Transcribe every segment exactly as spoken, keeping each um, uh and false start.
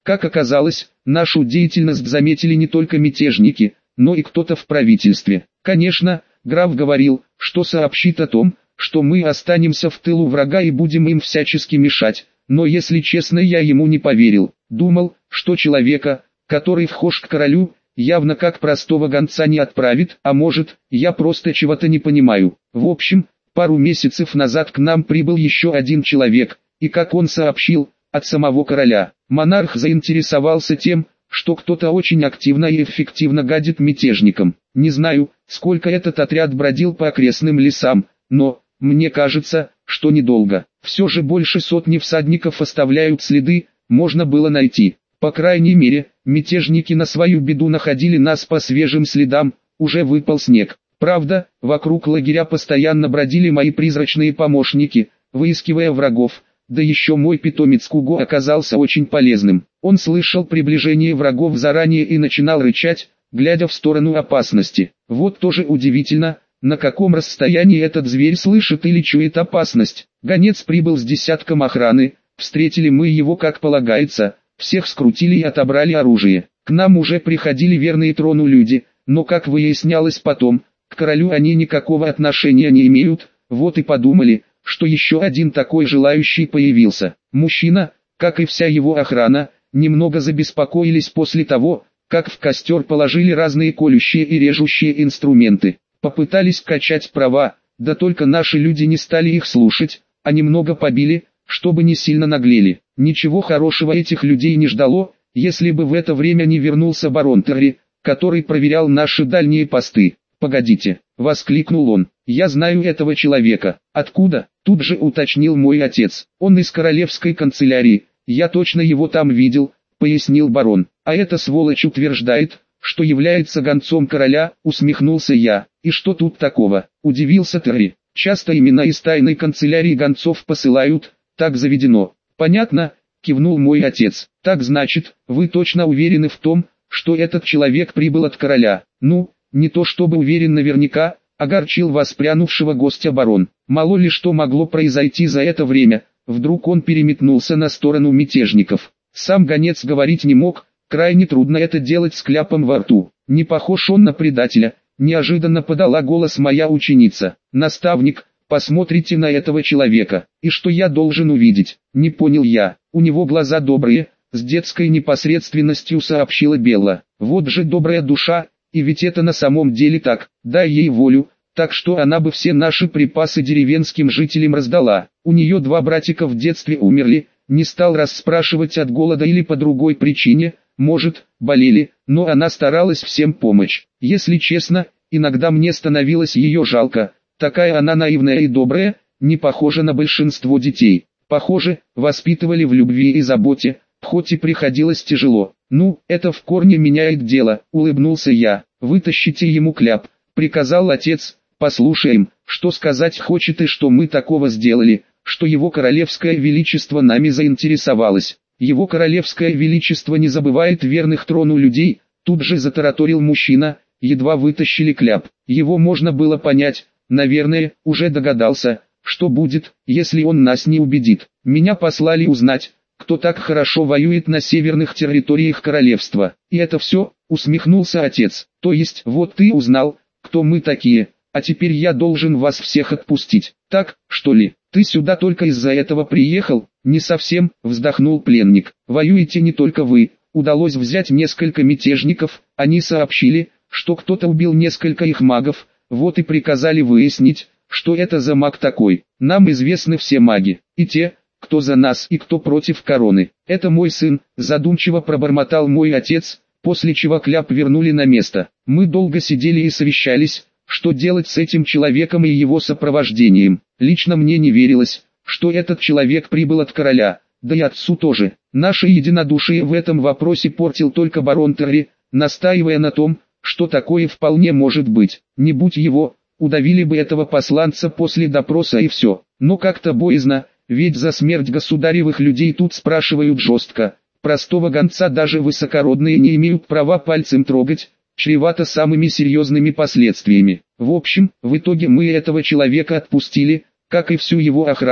Как оказалось, нашу деятельность заметили не только мятежники, но и кто-то в правительстве. Конечно, граф говорил, что сообщит о том, что мы останемся в тылу врага и будем им всячески мешать, но если честно, я ему не поверил. Думал, что человека, который вхож к королю, явно как простого гонца не отправит, а может, я просто чего-то не понимаю. В общем, пару месяцев назад к нам прибыл еще один человек, и как он сообщил, от самого короля. Монарх заинтересовался тем, что кто-то очень активно и эффективно гадит мятежникам. Не знаю, сколько этот отряд бродил по окрестным лесам, но, мне кажется, что недолго. Все же больше сотни всадников оставляют следы, можно было найти. По крайней мере, мятежники на свою беду находили нас по свежим следам, уже выпал снег. Правда, вокруг лагеря постоянно бродили мои призрачные помощники, выискивая врагов. Да еще мой питомец Куго оказался очень полезным. Он слышал приближение врагов заранее и начинал рычать, глядя в сторону опасности. Вот тоже удивительно, на каком расстоянии этот зверь слышит или чует опасность. Гонец прибыл с десятком охраны, встретили мы его как полагается, всех скрутили и отобрали оружие. К нам уже приходили верные трону люди, но как выяснялось потом, к королю они никакого отношения не имеют, вот и подумали, что еще один такой желающий появился. Мужчина, как и вся его охрана, немного забеспокоились после того, как в костер положили разные колющие и режущие инструменты. Попытались качать права, да только наши люди не стали их слушать, а немного побили, чтобы не сильно наглели. Ничего хорошего этих людей не ждало, если бы в это время не вернулся барон Терри, который проверял наши дальние посты. «Погодите», — воскликнул он, — «я знаю этого человека». «Откуда?» — тут же уточнил мой отец. «Он из королевской канцелярии, я точно его там видел», — пояснил барон. «А эта сволочь утверждает, что является гонцом короля», — усмехнулся я. «И что тут такого?» — удивился Терри. «Часто именно из тайной канцелярии гонцов посылают, так заведено». «Понятно», — кивнул мой отец. «Так значит, вы точно уверены в том, что этот человек прибыл от короля?» «Ну, не то чтобы уверен наверняка», — огорчил воспрянувшего гостя барон. «Мало ли что могло произойти за это время, вдруг он переметнулся на сторону мятежников». Сам гонец говорить не мог, крайне трудно это делать с кляпом во рту. «Не похож он на предателя», — неожиданно подала голос моя ученица. «Наставник, посмотрите на этого человека, и что я должен увидеть?» «Не понял я, у него глаза добрые», — с детской непосредственностью сообщила Белла. «Вот же добрая душа, и ведь это на самом деле так, дай ей волю, так что она бы все наши припасы деревенским жителям раздала. У нее два братика в детстве умерли, не стал расспрашивать от голода или по другой причине, может, болели, но она старалась всем помочь. Если честно, иногда мне становилось ее жалко, такая она наивная и добрая, не похожа на большинство детей. Похоже, воспитывали в любви и заботе, хоть и приходилось тяжело. «Ну, это в корне меняет дело», — улыбнулся я. «Вытащите ему кляп», — приказал отец. «Послушаем, что сказать хочет и что мы такого сделали, что его королевское величество нами заинтересовалось». «Его королевское величество не забывает верных трону людей», — тут же затараторил мужчина, едва вытащили кляп. Его можно было понять, наверное, уже догадался, что будет, если он нас не убедит. «Меня послали узнать, кто так хорошо воюет на северных территориях королевства. И это все», — усмехнулся отец. «То есть, вот ты узнал, кто мы такие, а теперь я должен вас всех отпустить. Так, что ли, ты сюда только из-за этого приехал?» «Не совсем», — вздохнул пленник. «Воюете не только вы. Удалось взять несколько мятежников, они сообщили, что кто-то убил несколько их магов, вот и приказали выяснить, что это за маг такой. Нам известны все маги, и те, кто за нас и кто против короны. Это мой сын», — задумчиво пробормотал мой отец, после чего кляп вернули на место. Мы долго сидели и совещались, что делать с этим человеком и его сопровождением. Лично мне не верилось, что этот человек прибыл от короля, да и отцу тоже. Наше единодушие в этом вопросе портил только барон Терри, настаивая на том, что такое вполне может быть. Не будь его, удавили бы этого посланца после допроса и все. Но как-то боязно, ведь за смерть государевых людей тут спрашивают жестко. Простого гонца даже высокородные не имеют права пальцем трогать, чревато самыми серьезными последствиями. В общем, в итоге мы этого человека отпустили, как и всю его охрану,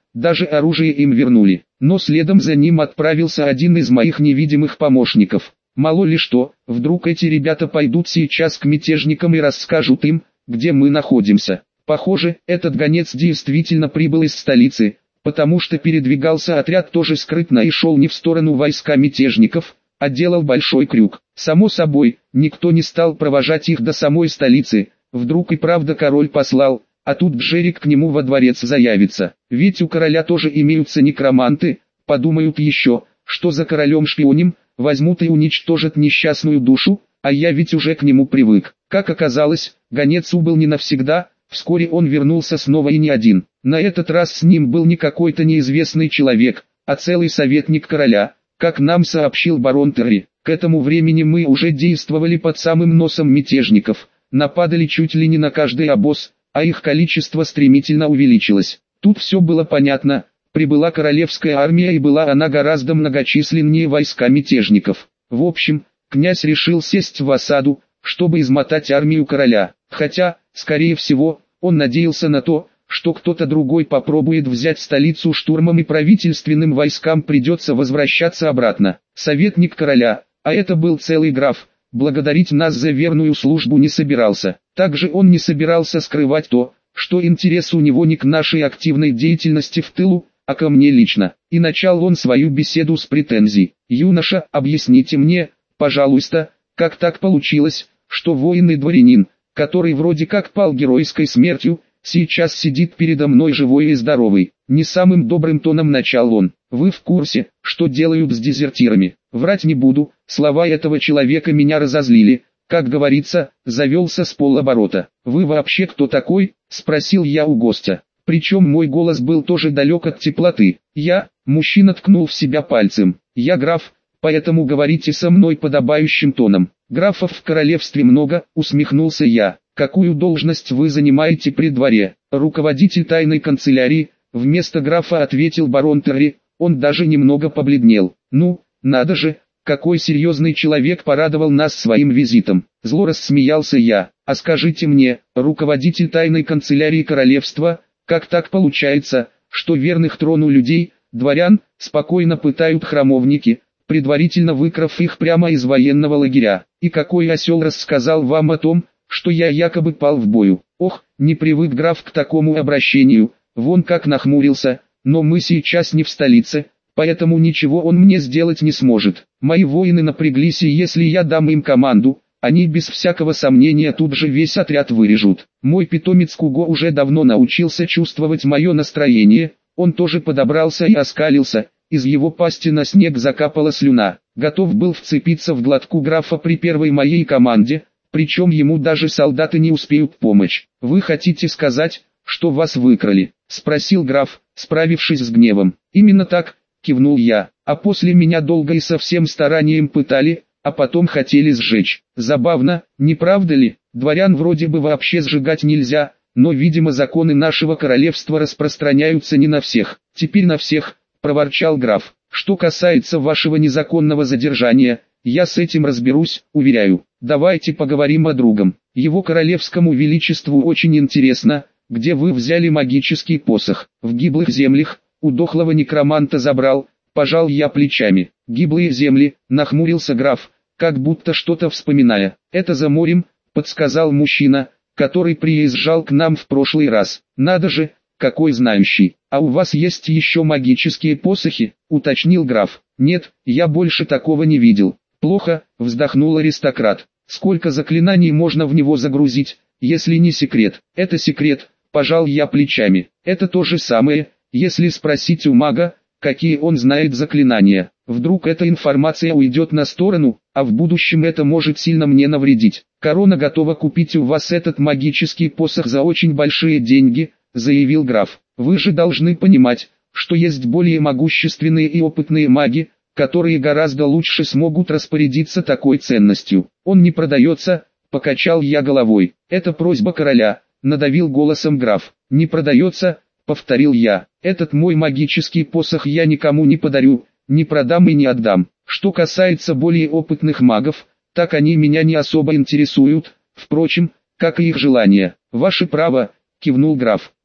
даже оружие им вернули. Но следом за ним отправился один из моих невидимых помощников. Мало ли что, вдруг эти ребята пойдут сейчас к мятежникам и расскажут им, где мы находимся. Похоже, этот гонец действительно прибыл из столицы, потому что передвигался отряд тоже скрытно и шел не в сторону войска мятежников, а делал большой крюк. Само собой, никто не стал провожать их до самой столицы, вдруг и правда король послал, а тут Джерик к нему во дворец заявится. Ведь у короля тоже имеются некроманты, подумают еще, что за королем шпионим, возьмут и уничтожат несчастную душу, а я ведь уже к нему привык. Как оказалось, гонец убыл не навсегда, вскоре он вернулся снова и не один. На этот раз с ним был не какой-то неизвестный человек, а целый советник короля, как нам сообщил барон Терри. К этому времени мы уже действовали под самым носом мятежников, нападали чуть ли не на каждый обоз, а их количество стремительно увеличилось. Тут все было понятно, прибыла королевская армия и была она гораздо многочисленнее войска мятежников. В общем, князь решил сесть в осаду, чтобы измотать армию короля, хотя, скорее всего, он надеялся на то, что кто-то другой попробует взять столицу штурмом и правительственным войскам придется возвращаться обратно. Советник короля, а это был целый граф, благодарить нас за верную службу не собирался. Также он не собирался скрывать то, что интерес у него не к нашей активной деятельности в тылу, а ко мне лично. И начал он свою беседу с претензий. «Юноша, объясните мне, пожалуйста, как так получилось, что воин и дворянин, который вроде как пал геройской смертью, сейчас сидит передо мной живой и здоровый?» Не самым добрым тоном начал он. «Вы в курсе, что делают с дезертирами? Врать не буду, слова этого человека меня разозлили, как говорится, завелся с полоборота. Вы вообще кто такой?» — спросил я у гостя. Причем мой голос был тоже далек от теплоты. «Я», — мужчина ткнул в себя пальцем, — «я граф, поэтому говорите со мной подобающим тоном». «Графов в королевстве много», — усмехнулся я. «Какую должность вы занимаете при дворе?» «Руководитель тайной канцелярии», — вместо графа ответил барон Терри. Он даже немного побледнел. «Ну, надо же, какой серьезный человек порадовал нас своим визитом». Зло рассмеялся я. «А скажите мне, руководитель тайной канцелярии королевства, как так получается, что верных трону людей, дворян, спокойно пытают храмовники, предварительно выкрав их прямо из военного лагеря? И какой осел рассказал вам о том, что я якобы пал в бою?» «Ох, не привык граф к такому обращению, вон как нахмурился, но мы сейчас не в столице, поэтому ничего он мне сделать не сможет. Мои воины напряглись, и если я дам им команду, они без всякого сомнения тут же весь отряд вырежут. Мой питомец Куго уже давно научился чувствовать мое настроение, он тоже подобрался и оскалился, из его пасти на снег закапала слюна. Готов был вцепиться в глотку графа при первой моей команде, причем ему даже солдаты не успеют помочь. «Вы хотите сказать, что вас выкрали?» — спросил граф, справившись с гневом. «Именно так», — кивнул я, — «а после меня долго и со всем старанием пытали, а потом хотели сжечь. Забавно, не правда ли? Дворян вроде бы вообще сжигать нельзя, но видимо законы нашего королевства распространяются не на всех». «Теперь на всех», — проворчал граф. «Что касается вашего незаконного задержания, я с этим разберусь, уверяю. Давайте поговорим о другом. Его королевскому величеству очень интересно, где вы взяли магический посох. В гиблых землях, у дохлого некроманта забрал», — пожал я плечами. «Гиблые земли», — нахмурился граф, как будто что-то вспоминая. «Это за морем», — подсказал мужчина, который приезжал к нам в прошлый раз. «Надо же, какой знающий. А у вас есть еще магические посохи?» — уточнил граф. «Нет, я больше такого не видел». «Плохо», — вздохнул аристократ. «Сколько заклинаний можно в него загрузить, если не секрет?» «Это секрет», — пожал я плечами. «Это то же самое, если спросить у мага, какие он знает заклинания. Вдруг эта информация уйдет на сторону, а в будущем это может сильно мне навредить. Корона готова купить у вас этот магический посох за очень большие деньги», — заявил граф. «Вы же должны понимать, что есть более могущественные и опытные маги, которые гораздо лучше смогут распорядиться такой ценностью. Он не продается», — покачал я головой. «Это просьба короля», — надавил голосом граф. «Не продается», — повторил я. «Этот мой магический посох я никому не подарю, не продам и не отдам. Что касается более опытных магов, так они меня не особо интересуют, впрочем, как и их желания». «Ваше право», — кивнул граф.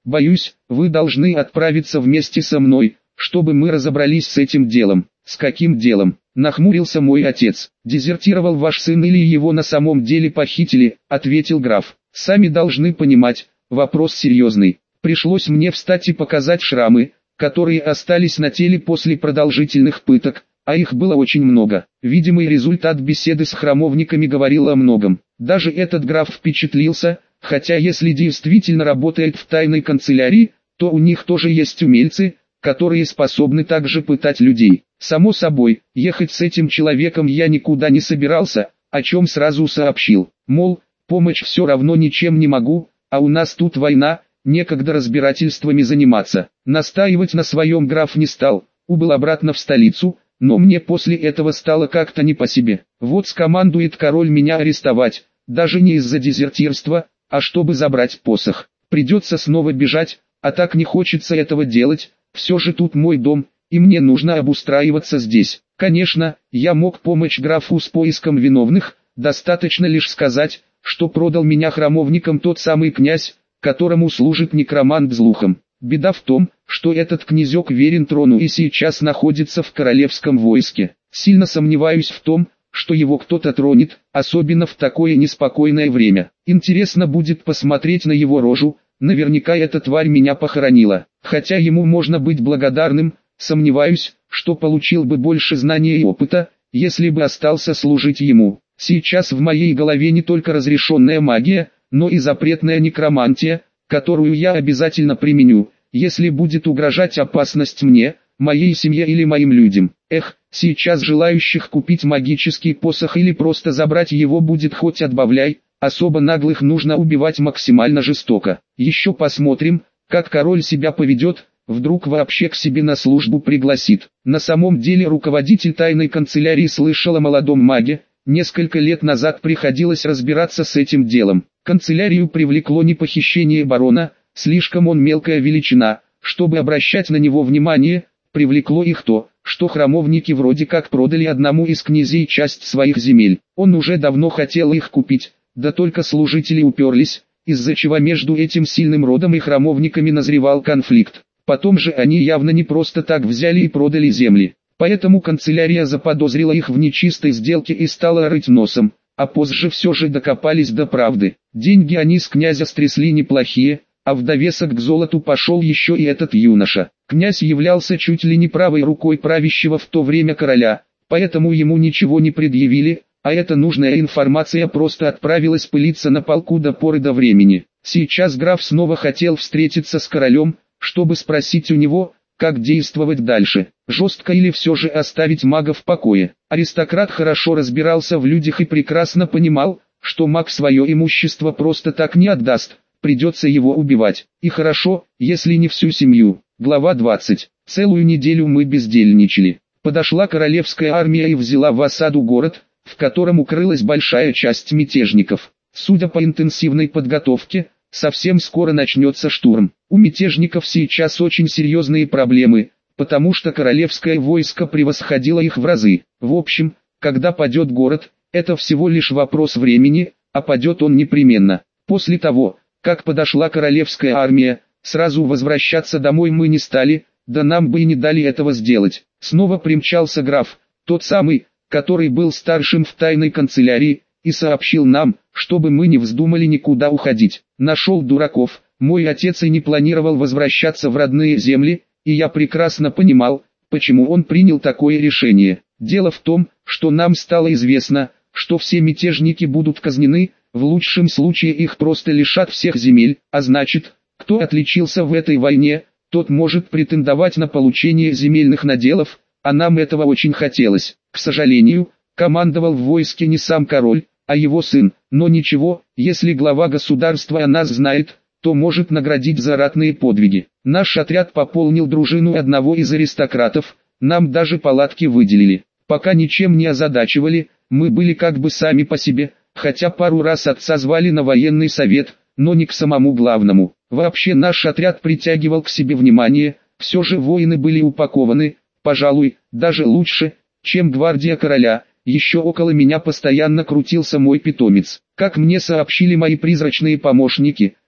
Боюсь, вы должны отправиться вместе со мной, чтобы мы разобрались с этим делом. С каким делом? Нахмурился мой отец. Дезертировал ваш сын или его на самом деле похитили, ответил граф. Сами должны понимать, вопрос серьезный. Пришлось мне встать и показать шрамы, которые остались на теле после продолжительных пыток, а их было очень много. Видимый результат беседы с храмовниками говорил о многом. Даже этот граф впечатлился, хотя если действительно работает в тайной канцелярии, то у них тоже есть умельцы, которые способны также пытать людей. Само собой, ехать с этим человеком я никуда не собирался, о чем сразу сообщил. Мол, помочь все равно ничем не могу, а у нас тут война, некогда разбирательствами заниматься. Настаивать на своем граф не стал, убыл обратно в столицу, но мне после этого стало как-то не по себе. Вот скомандует король меня арестовать, даже не из-за дезертирства, а чтобы забрать посох. Придется снова бежать, а так не хочется этого делать, все же тут мой дом, и мне нужно обустраиваться здесь. Конечно, я мог помочь графу с поиском виновных, достаточно лишь сказать, что продал меня храмовникам тот самый князь, которому служит некромант Злухом. Беда в том, что этот князек верен трону и сейчас находится в королевском войске. Сильно сомневаюсь в том, что его кто-то тронет, особенно в такое неспокойное время. Интересно будет посмотреть на его рожу, наверняка эта тварь меня похоронила. Хотя ему можно быть благодарным, сомневаюсь, что получил бы больше знаний и опыта, если бы остался служить ему. Сейчас в моей голове не только разрешенная магия, но и запретная некромантия, которую я обязательно применю, если будет угрожать опасность мне, моей семье или моим людям. Эх, сейчас желающих купить магический посох или просто забрать его будет хоть отбавляй, особо наглых нужно убивать максимально жестоко. Еще посмотрим, как король себя поведет, вдруг вообще к себе на службу пригласит. На самом деле руководитель тайной канцелярии слышал о молодом маге, несколько лет назад приходилось разбираться с этим делом. Канцелярию привлекло не похищение барона, слишком он мелкая величина, чтобы обращать на него внимание, привлекло их то, что храмовники вроде как продали одному из князей часть своих земель. Он уже давно хотел их купить, да только служители уперлись, из-за чего между этим сильным родом и храмовниками назревал конфликт. Потом же они явно не просто так взяли и продали земли. Поэтому канцелярия заподозрила их в нечистой сделке и стала рыть носом, а позже все же докопались до правды. Деньги они с князя стрясли неплохие, а в довесок к золоту пошел еще и этот юноша. Князь являлся чуть ли не правой рукой правящего в то время короля, поэтому ему ничего не предъявили, а эта нужная информация просто отправилась пылиться на полку до поры до времени. Сейчас граф снова хотел встретиться с королем, чтобы спросить у него, как действовать дальше, жестко или все же оставить мага в покое. Аристократ хорошо разбирался в людях и прекрасно понимал, что маг свое имущество просто так не отдаст, придется его убивать. И хорошо, если не всю семью. Глава двадцать. Целую неделю мы бездельничали. Подошла королевская армия и взяла в осаду город, в котором укрылась большая часть мятежников. Судя по интенсивной подготовке, совсем скоро начнется штурм. У мятежников сейчас очень серьезные проблемы, потому что королевское войско превосходило их в разы. В общем, когда падет город, это всего лишь вопрос времени, а падет он непременно. После того, как подошла королевская армия, сразу возвращаться домой мы не стали, да нам бы и не дали этого сделать. Снова примчался граф, тот самый, который был старшим в тайной канцелярии, и сообщил нам, чтобы мы не вздумали никуда уходить. Нашел дураков, мой отец и не планировал возвращаться в родные земли, и я прекрасно понимал, почему он принял такое решение. Дело в том, что нам стало известно, что все мятежники будут казнены, в лучшем случае их просто лишат всех земель, а значит, кто отличился в этой войне, тот может претендовать на получение земельных наделов, а нам этого очень хотелось. К сожалению, командовал в войске не сам король, а его сын, но ничего, если глава государства о нас знает, то может наградить за ратные подвиги. Наш отряд пополнил дружину одного из аристократов, нам даже палатки выделили. Пока ничем не озадачивали, мы были как бы сами по себе, хотя пару раз отца звали на военный совет, но не к самому главному. Вообще наш отряд притягивал к себе внимание, все же воины были упакованы, пожалуй, даже лучше, чем гвардия короля. Еще около меня постоянно крутился мой питомец. Как мне сообщили мои призрачные помощники,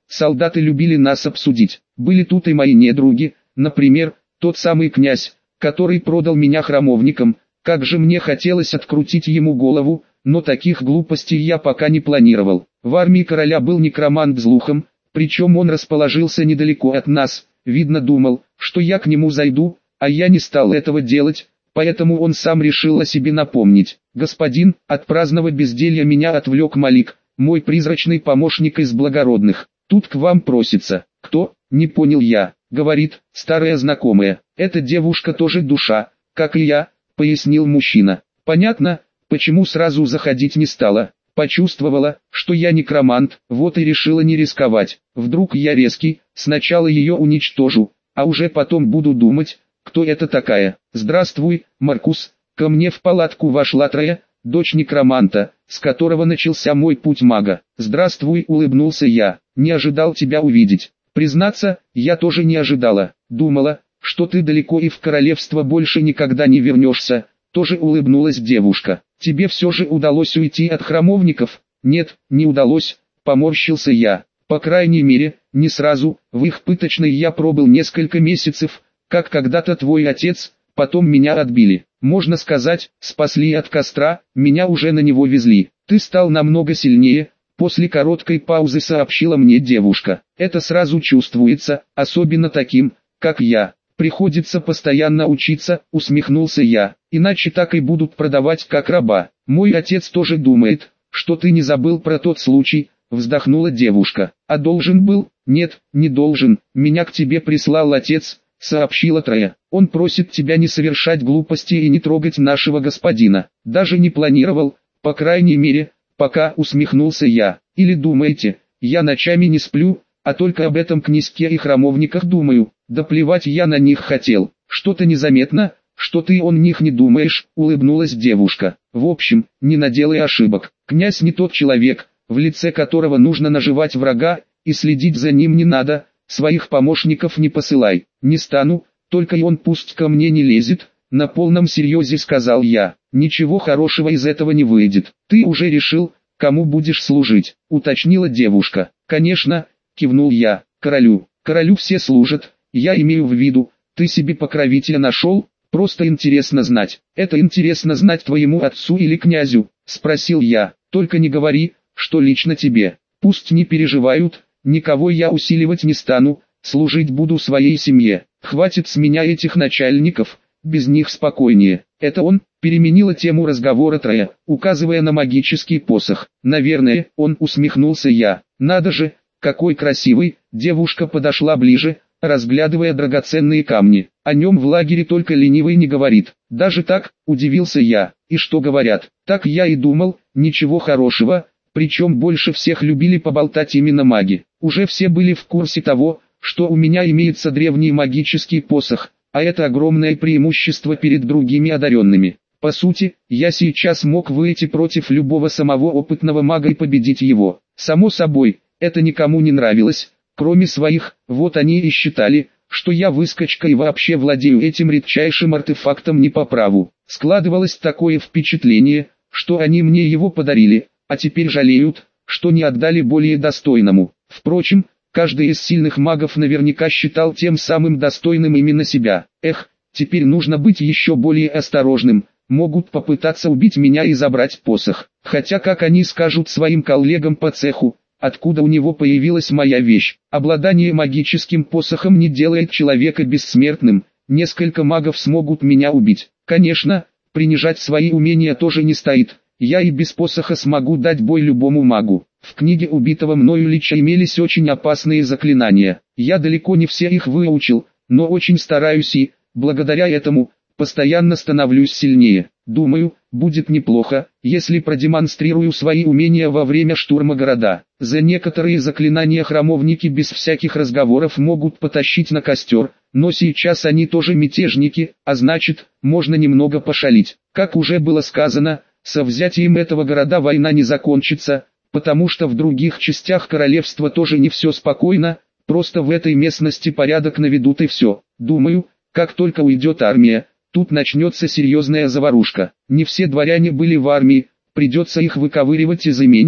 солдаты любили нас обсудить. Были тут и мои недруги, например, тот самый князь, который продал меня храмовникам. Как же мне хотелось открутить ему голову, но таких глупостей я пока не планировал. В армии короля был некромант Злухом, причем он расположился недалеко от нас, видно думал, что я к нему зайду, а я не стал этого делать, поэтому он сам решил о себе напомнить. «Господин, от праздного безделья меня отвлек Малик, мой призрачный помощник из благородных. Тут к вам просится». «Кто?» — не понял я. Говорит, старая знакомая. «Эта девушка тоже душа, как и я», — пояснил мужчина. «Понятно, почему сразу заходить не стала. Почувствовала, что я некромант, вот и решила не рисковать. Вдруг я резкий, сначала ее уничтожу, а уже потом буду думать, кто это такая». «Здравствуй, Маркус». Ко мне в палатку вошла Трея, дочь некроманта, с которого начался мой путь мага. «Здравствуй», — улыбнулся я. «Не ожидал тебя увидеть». Признаться, я тоже не ожидала. Думала, что ты далеко и в королевство больше никогда не вернешься. Тоже улыбнулась девушка. «Тебе все же удалось уйти от храмовников?» «Нет, не удалось», — поморщился я. «По крайней мере, не сразу. В их пыточной я пробыл несколько месяцев, как когда-то твой отец, потом меня отбили. Можно сказать, спасли от костра, меня уже на него везли. Ты стал намного сильнее», — после короткой паузы сообщила мне девушка. «Это сразу чувствуется, особенно таким, как я. Приходится постоянно учиться», — усмехнулся я, «иначе так и будут продавать как раба. Мой отец тоже думает, что ты не забыл про тот случай», — вздохнула девушка. «А должен был?» «Нет, не должен, меня к тебе прислал отец», — сообщила Трея. «Он просит тебя не совершать глупости и не трогать нашего господина». «Даже не планировал, по крайней мере, пока», — усмехнулся я. «Или думаете, я ночами не сплю, а только об этом князьке и храмовниках думаю?» «Да плевать я на них хотел. Что-то незаметно, что ты о них не думаешь», — улыбнулась девушка. «В общем, не наделай ошибок. Князь не тот человек, в лице которого нужно наживать врага, и следить за ним не надо. Своих помощников не посылай». «Не стану, только и он пусть ко мне не лезет», — на полном серьезе сказал я. «Ничего хорошего из этого не выйдет». «Ты уже решил, кому будешь служить?» — уточнила девушка. «Конечно», — кивнул я, — «королю». «Королю все служат. Я имею в виду, ты себе покровителя нашел? Просто интересно знать». «Это интересно знать твоему отцу или князю?» — спросил я. «Только не говори, что лично тебе. Пусть не переживают, никого я усиливать не стану, служить буду своей семье. Хватит с меня этих начальников, без них спокойнее». «Это он?» — переменила тему разговора Трея, указывая на магический посох. «Наверное, он», — усмехнулся я. «Надо же, какой красивый!» Девушка подошла ближе, разглядывая драгоценные камни. «О нем в лагере только ленивый не говорит». «Даже так?» — удивился я. «И что говорят?» «Так я и думал, ничего хорошего, причем больше всех любили поболтать именно маги. Уже все были в курсе того, что у меня имеется древний магический посох, а это огромное преимущество перед другими одаренными. По сути, я сейчас мог выйти против любого самого опытного мага и победить его. Само собой, это никому не нравилось, кроме своих. Вот они и считали, что я выскочка и вообще владею этим редчайшим артефактом не по праву. Складывалось такое впечатление, что они мне его подарили, а теперь жалеют, что не отдали более достойному. Впрочем, каждый из сильных магов наверняка считал тем самым достойным именно себя. Эх, теперь нужно быть еще более осторожным. Могут попытаться убить меня и забрать посох. Хотя как они скажут своим коллегам по цеху, откуда у него появилась моя вещь? Обладание магическим посохом не делает человека бессмертным. Несколько магов смогут меня убить. Конечно, принижать свои умения тоже не стоит. Я и без посоха смогу дать бой любому магу. В книге убитого мною лича имелись очень опасные заклинания. Я далеко не все их выучил, но очень стараюсь и, благодаря этому, постоянно становлюсь сильнее. Думаю, будет неплохо, если продемонстрирую свои умения во время штурма города. За некоторые заклинания храмовники без всяких разговоров могут потащить на костер, но сейчас они тоже мятежники, а значит, можно немного пошалить. Как уже было сказано, со взятием этого города война не закончится, потому что в других частях королевства тоже не все спокойно, просто в этой местности порядок наведут и все. Думаю, как только уйдет армия, тут начнется серьезная заварушка. Не все дворяне были в армии, придется их выковыривать из имений,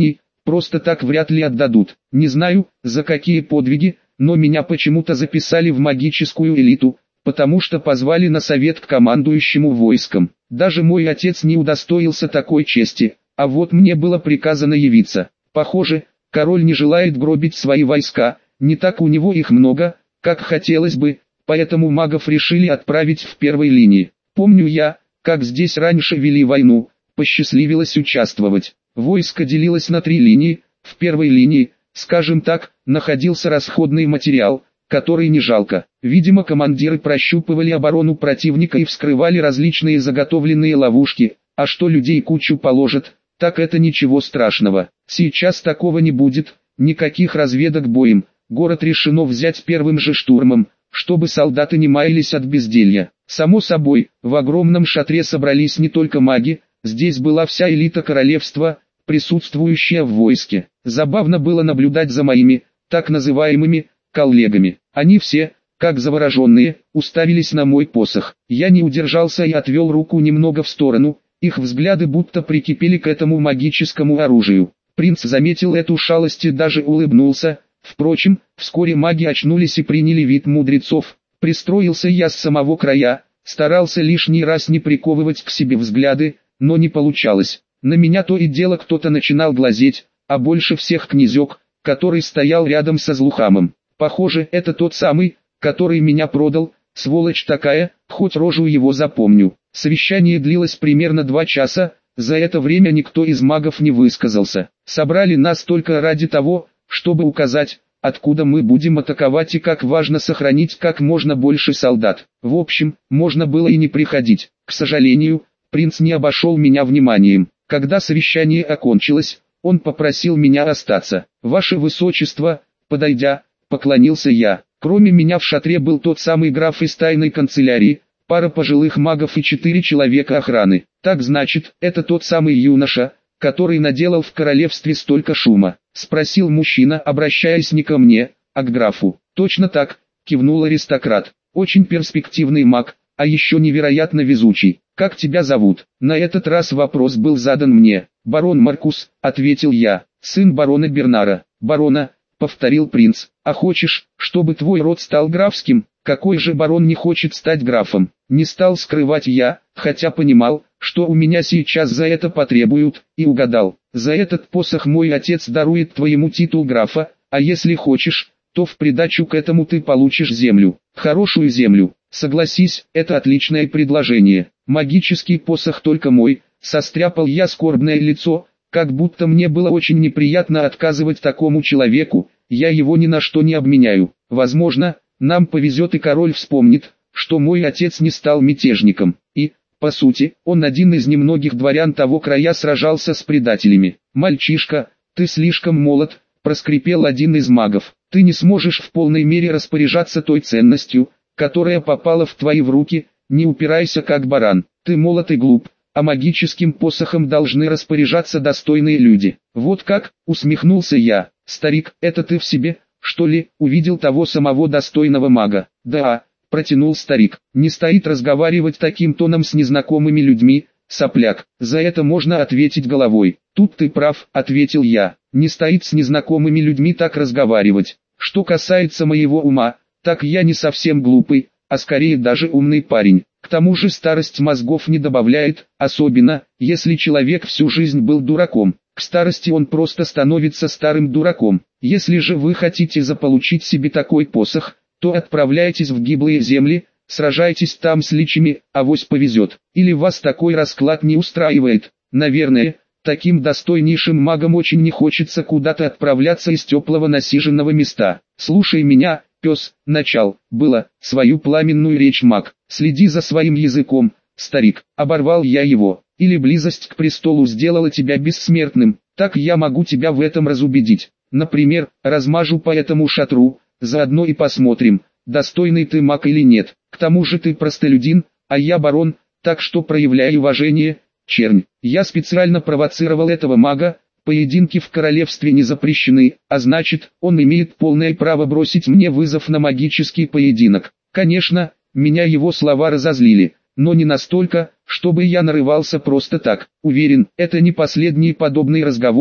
просто так вряд ли отдадут. Не знаю, за какие подвиги, но меня почему-то записали в магическую элиту, потому что позвали на совет к командующему войском. Даже мой отец не удостоился такой чести, а вот мне было приказано явиться. Похоже, король не желает гробить свои войска, не так у него их много, как хотелось бы, поэтому магов решили отправить в первой линии. Помню я, как здесь раньше вели войну, посчастливилось участвовать. Войско делилось на три линии, в первой линии, скажем так, находился расходный материал, который не жалко. Видимо, командиры прощупывали оборону противника и вскрывали различные заготовленные ловушки, а что людей кучу положат, так это ничего страшного. Сейчас такого не будет, никаких разведок боем, город решено взять первым же штурмом, чтобы солдаты не маялись от безделья. Само собой, в огромном шатре собрались не только маги, здесь была вся элита королевства, присутствующая в войске. Забавно было наблюдать за моими, так называемыми, коллегами. Они все, как завороженные, уставились на мой посох. Я не удержался и отвел руку немного в сторону, их взгляды будто прикипели к этому магическому оружию. Принц заметил эту шалость и даже улыбнулся. Впрочем, вскоре маги очнулись и приняли вид мудрецов. Пристроился я с самого края, старался лишний раз не приковывать к себе взгляды, но не получалось. На меня то и дело кто-то начинал глазеть, а больше всех князек, который стоял рядом со Злухамом. Похоже, это тот самый, который меня продал, сволочь такая, хоть рожу его запомню. Совещание длилось примерно два часа, за это время никто из магов не высказался. Собрали нас только ради того, чтобы указать, откуда мы будем атаковать и как важно сохранить как можно больше солдат. В общем, можно было и не приходить. К сожалению, принц не обошел меня вниманием. Когда совещание окончилось, он попросил меня остаться. «Ваше высочество», подойдя, поклонился я. Кроме меня в шатре был тот самый граф из тайной канцелярии, пара пожилых магов и четыре человека охраны. Так значит, это тот самый юноша, который наделал в королевстве столько шума? Спросил мужчина, обращаясь не ко мне, а к графу. Точно так, кивнул аристократ. Очень перспективный маг, а еще невероятно везучий. Как тебя зовут? На этот раз вопрос был задан мне. Барон Маркус, ответил я. Сын барона Бернара. Барона, повторил принц. А хочешь, чтобы твой род стал графским? Какой же барон не хочет стать графом? Не стал скрывать я, хотя понимал, что у меня сейчас за это потребуют, и угадал. За этот посох мой отец дарует твоему титул графа, а если хочешь, то в придачу к этому ты получишь землю. Хорошую землю. Согласись, это отличное предложение. Магический посох только мой, состряпал я скорбное лицо, как будто мне было очень неприятно отказывать такому человеку, я его ни на что не обменяю. Возможно, нам повезет и король вспомнит, что мой отец не стал мятежником, и, по сути, он один из немногих дворян того края сражался с предателями. «Мальчишка, ты слишком молод», — проскрипел один из магов. «Ты не сможешь в полной мере распоряжаться той ценностью, которая попала в твои в руки, не упирайся как баран. Ты молод и глуп, а магическим посохом должны распоряжаться достойные люди». «Вот как?» — усмехнулся я. «Старик, это ты в себе, что ли, увидел того самого достойного мага?» «Да», — протянул старик. «Не стоит разговаривать таким тоном с незнакомыми людьми, сопляк. За это можно ответить головой». «Тут ты прав», — ответил я. «Не стоит с незнакомыми людьми так разговаривать. Что касается моего ума, так я не совсем глупый, а скорее даже умный парень. К тому же старость мозгов не добавляет, особенно, если человек всю жизнь был дураком. К старости он просто становится старым дураком. Если же вы хотите заполучить себе такой посох, то отправляйтесь в гиблые земли, сражайтесь там с личами, авось повезет. Или вас такой расклад не устраивает? Наверное, таким достойнейшим магам очень не хочется куда-то отправляться из теплого насиженного места. Слушай меня, пес, начал, было, свою пламенную речь маг. Следи за своим языком, старик, оборвал я его. Или близость к престолу сделала тебя бессмертным, так я могу тебя в этом разубедить. Например, размажу по этому шатру, заодно и посмотрим, достойный ты маг или нет. К тому же ты простолюдин, а я барон, так что проявляй уважение, чернь. Я специально провоцировал этого мага, поединки в королевстве не запрещены, а значит, он имеет полное право бросить мне вызов на магический поединок. Конечно, меня его слова разозлили, но не настолько, чтобы я нарывался просто так. Уверен, это не последний подобный разговор,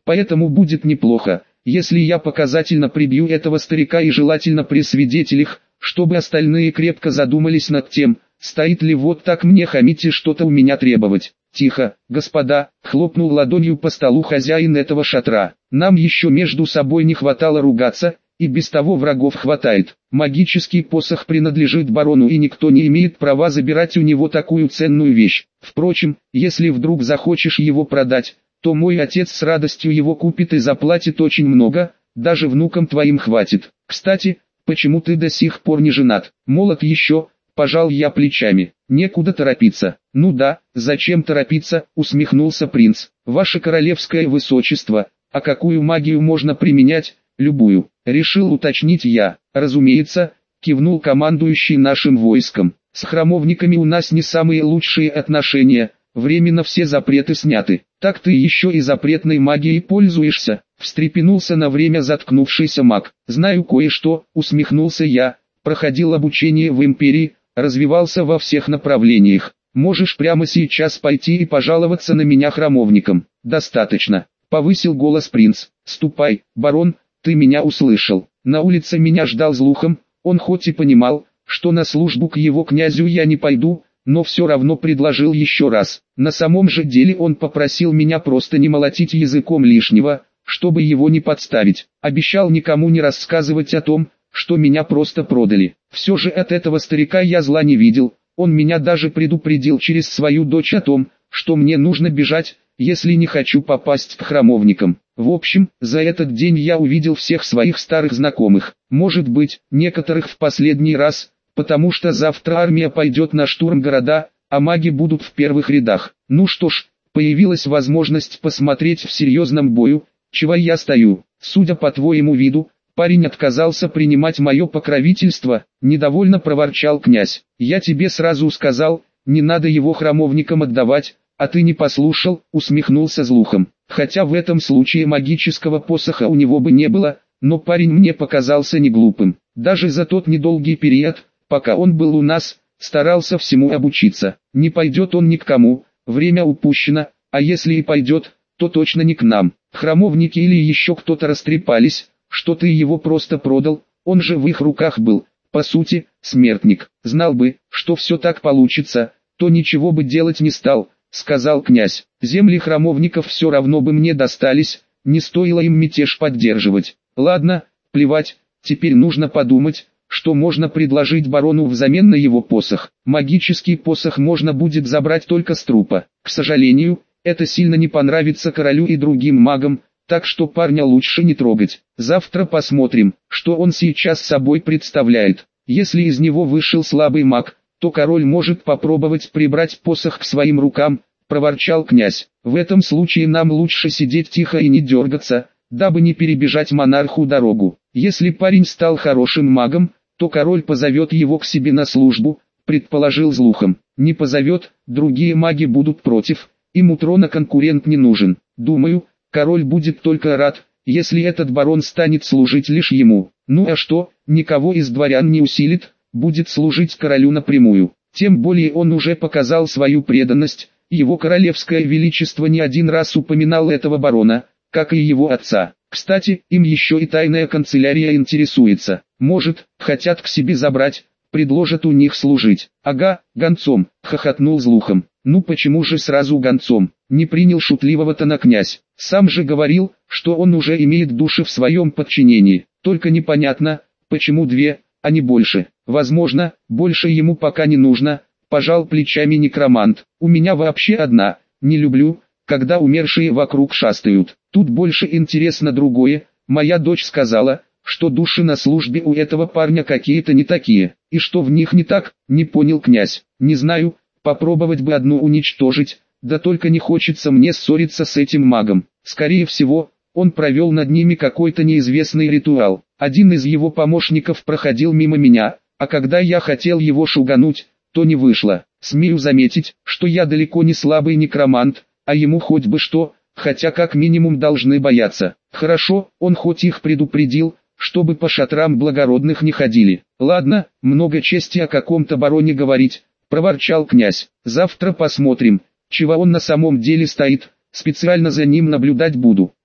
Поэтому будет неплохо, если я показательно прибью этого старика и желательно при свидетелях, чтобы остальные крепко задумались над тем, стоит ли вот так мне хамить и что-то у меня требовать. «Тихо, господа!» — хлопнул ладонью по столу хозяин этого шатра. «Нам еще между собой не хватало ругаться, и без того врагов хватает. Магический посох принадлежит барону, и никто не имеет права забирать у него такую ценную вещь. Впрочем, если вдруг захочешь его продать, то мой отец с радостью его купит и заплатит очень много, даже внукам твоим хватит. Кстати, почему ты до сих пор не женат? Молод еще?» Пожал я плечами. «Некуда торопиться». «Ну да, зачем торопиться?» — усмехнулся принц. «Ваше королевское высочество, а какую магию можно применять?» «Любую», — решил уточнить я. «Разумеется», — кивнул командующий нашим войском. «С храмовниками у нас не самые лучшие отношения, временно все запреты сняты». «Так ты еще и запретной магией пользуешься?» — встрепенулся на время заткнувшийся маг. «Знаю кое-что», — усмехнулся я. «Проходил обучение в империи, развивался во всех направлениях. Можешь прямо сейчас пойти и пожаловаться на меня храмовникам». «Достаточно», — повысил голос принц. «Ступай, барон, ты меня услышал». На улице меня ждал Злухом, он хоть и понимал, что на службу к его князю я не пойду, но все равно предложил еще раз. На самом же деле он попросил меня просто не молотить языком лишнего, чтобы его не подставить. Обещал никому не рассказывать о том, что меня просто продали. Все же от этого старика я зла не видел, он меня даже предупредил через свою дочь о том, что мне нужно бежать, если не хочу попасть к храмовникам. В общем, за этот день я увидел всех своих старых знакомых, может быть, некоторых в последний раз, потому что завтра армия пойдет на штурм города, а маги будут в первых рядах. Ну что ж, появилась возможность посмотреть в серьезном бою, чего я стою. Судя по твоему виду, парень отказался принимать мое покровительство, недовольно проворчал князь. Я тебе сразу сказал, не надо его храмовникам отдавать, а ты не послушал, усмехнулся Злухом. Хотя в этом случае магического посоха у него бы не было, но парень мне показался не глупым. Даже за тот недолгий период, пока он был у нас, старался всему обучиться. Не пойдет он ни к кому, время упущено, а если и пойдет, то точно не к нам. Храмовники или еще кто-то растрепались, что ты его просто продал, он же в их руках был, по сути, смертник. Знал бы, что все так получится, то ничего бы делать не стал, сказал князь. Земли храмовников все равно бы мне достались, не стоило им мятеж поддерживать. Ладно, плевать, теперь нужно подумать, что можно предложить барону взамен на его посох. Магический посох можно будет забрать только с трупа. К сожалению, это сильно не понравится королю и другим магам, так что парня лучше не трогать. Завтра посмотрим, что он сейчас собой представляет. Если из него вышел слабый маг, то король может попробовать прибрать посох к своим рукам, проворчал князь. В этом случае нам лучше сидеть тихо и не дергаться, дабы не перебежать монарху дорогу. Если парень стал хорошим магом, то король позовет его к себе на службу, предположил Злухом. Не позовет, другие маги будут против, им у трона конкурент не нужен. Думаю, король будет только рад, если этот барон станет служить лишь ему. Ну а что, никого из дворян не усилит, будет служить королю напрямую. Тем более он уже показал свою преданность, его королевское величество не один раз упоминал этого барона, как и его отца. Кстати, им еще и тайная канцелярия интересуется. Может, хотят к себе забрать, предложат у них служить. Ага, гонцом, хохотнул Злухом. Ну почему же сразу гонцом? Не принял шутливого тона князь. Сам же говорил, что он уже имеет души в своем подчинении. Только непонятно, почему две, а не больше. Возможно, больше ему пока не нужно, пожал плечами некромант. У меня вообще одна, не люблю, когда умершие вокруг шастают. Тут больше интересно другое. Моя дочь сказала, что души на службе у этого парня какие-то не такие. И что в них не так, не понял князь. Не знаю, попробовать бы одну уничтожить, да только не хочется мне ссориться с этим магом. Скорее всего, он провел над ними какой-то неизвестный ритуал. Один из его помощников проходил мимо меня, а когда я хотел его шугануть, то не вышло. Смею заметить, что я далеко не слабый некромант, а ему хоть бы что, хотя как минимум должны бояться. Хорошо, он хоть их предупредил, чтобы по шатрам благородных не ходили. Ладно, много чести о каком-то бароне говорить, проворчал князь. Завтра посмотрим, чего он на самом деле стоит, специально за ним наблюдать буду.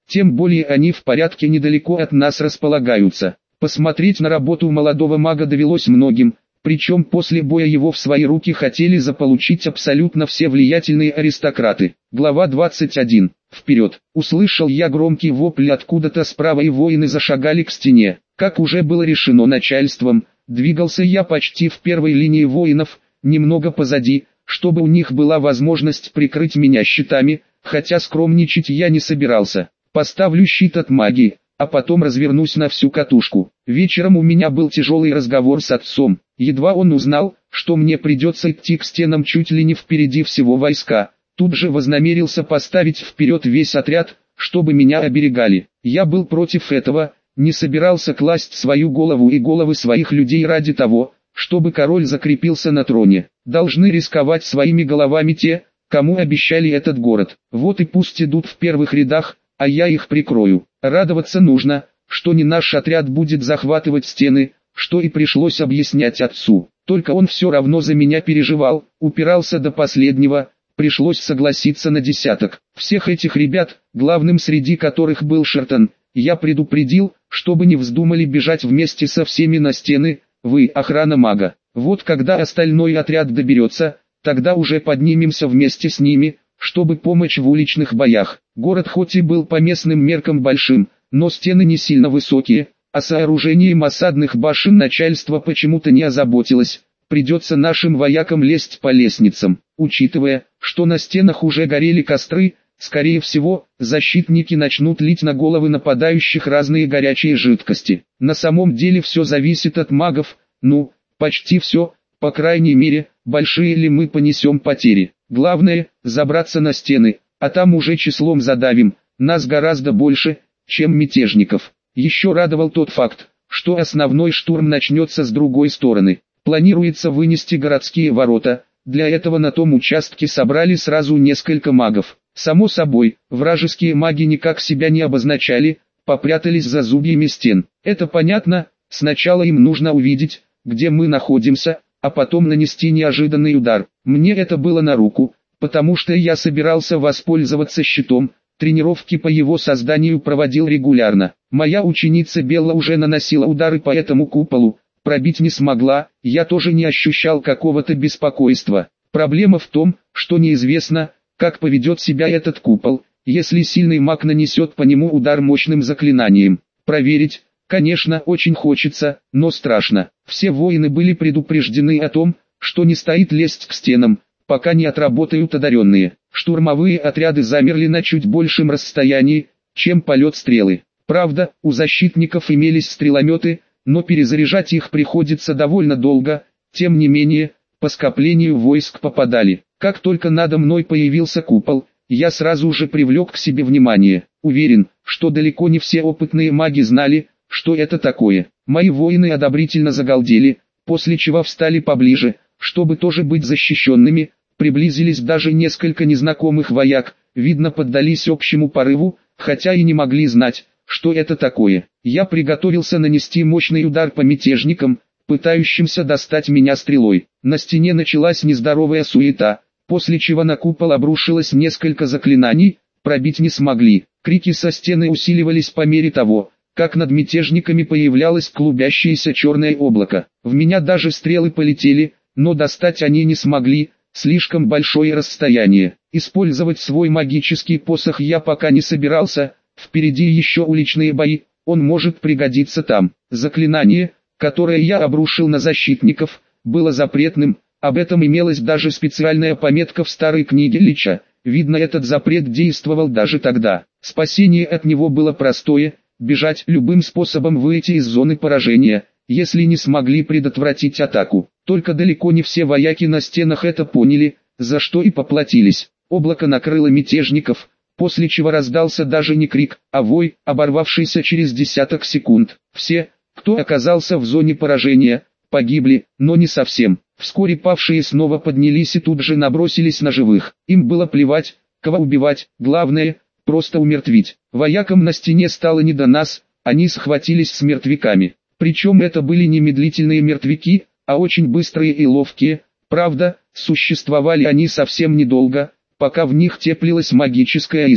тем более они в порядке недалеко от нас располагаются. Посмотреть на работу молодого мага довелось многим, причем после боя его в свои руки хотели заполучить абсолютно все влиятельные аристократы. Глава двадцать один. Вперед! Услышал я громкий вопль откуда-то справа, и воины зашагали к стене. Как уже было решено начальством, двигался я почти в первой линии воинов, немного позади, чтобы у них была возможность прикрыть меня щитами, хотя скромничать я не собирался. Поставлю щит от магии, а потом развернусь на всю катушку. Вечером у меня был тяжелый разговор с отцом. Едва он узнал, что мне придется идти к стенам чуть ли не впереди всего войска, тут же вознамерился поставить вперед весь отряд, чтобы меня оберегали. Я был против этого, не собирался класть свою голову и головы своих людей ради того, чтобы король закрепился на троне. Должны рисковать своими головами те, кому обещали этот город. Вот и пусть идут в первых рядах, а я их прикрою. Радоваться нужно, что не наш отряд будет захватывать стены, что и пришлось объяснять отцу. Только он все равно за меня переживал, упирался до последнего, пришлось согласиться на десяток. Всех этих ребят, главным среди которых был Шертон, я предупредил, чтобы не вздумали бежать вместе со всеми на стены, вы охрана мага. Вот когда остальной отряд доберется, тогда уже поднимемся вместе с ними, чтобы помочь в уличных боях. Город хоть и был по местным меркам большим, но стены не сильно высокие, а сооружением осадных башен начальство почему-то не озаботилось. Придется нашим воякам лезть по лестницам. Учитывая, что на стенах уже горели костры, скорее всего, защитники начнут лить на головы нападающих разные горячие жидкости. На самом деле все зависит от магов, ну, почти все, по крайней мере, большие ли мы понесем потери. Главное, забраться на стены, а там уже числом задавим, нас гораздо больше, чем мятежников. Еще радовал тот факт, что основной штурм начнется с другой стороны. Планируется вынести городские ворота, для этого на том участке собрали сразу несколько магов. Само собой, вражеские маги никак себя не обозначали, попрятались за зубьями стен. Это понятно, сначала им нужно увидеть, где мы находимся, а потом нанести неожиданный удар. Мне это было на руку, потому что я собирался воспользоваться щитом, тренировки по его созданию проводил регулярно. Моя ученица Белла уже наносила удары по этому куполу, пробить не смогла, я тоже не ощущал какого-то беспокойства. Проблема в том, что неизвестно, как поведет себя этот купол, если сильный маг нанесет по нему удар мощным заклинанием. Проверить, конечно, очень хочется, но страшно. Все воины были предупреждены о том, что не стоит лезть к стенам, пока не отработают одаренные. Штурмовые отряды замерли на чуть большем расстоянии, чем полет стрелы. Правда, у защитников имелись стрелометы, но перезаряжать их приходится довольно долго, тем не менее, по скоплению войск попадали. Как только надо мной появился купол, я сразу же привлек к себе внимание. Уверен, что далеко не все опытные маги знали, что это такое. Мои воины одобрительно загалдели, после чего встали поближе, чтобы тоже быть защищенными. Приблизились даже несколько незнакомых вояк, видно поддались общему порыву, хотя и не могли знать, что это такое. Я приготовился нанести мощный удар по мятежникам, пытающимся достать меня стрелой. На стене началась нездоровая суета, после чего на купол обрушилось несколько заклинаний, пробить не смогли. Крики со стены усиливались по мере того, как над мятежниками появлялось клубящееся черное облако. В меня даже стрелы полетели, но достать они не смогли, слишком большое расстояние. Использовать свой магический посох я пока не собирался, впереди еще уличные бои, он может пригодиться там. Заклинание, которое я обрушил на защитников, было запретным, об этом имелась даже специальная пометка в старой книге Лича. Видно, этот запрет действовал даже тогда. Спасение от него было простое: бежать, любым способом выйти из зоны поражения, если не смогли предотвратить атаку. Только далеко не все вояки на стенах это поняли, за что и поплатились. Облако накрыло мятежников, после чего раздался даже не крик, а вой, оборвавшийся через десяток секунд. Все, кто оказался в зоне поражения, погибли, но не совсем. Вскоре павшие снова поднялись и тут же набросились на живых. Им было плевать, кого убивать, главное, просто умертвить. Воякам на стене стало не до нас, они схватились с мертвяками. Причем это были не медлительные мертвяки, а очень быстрые и ловкие. Правда, существовали они совсем недолго, пока в них теплилась магическая искра.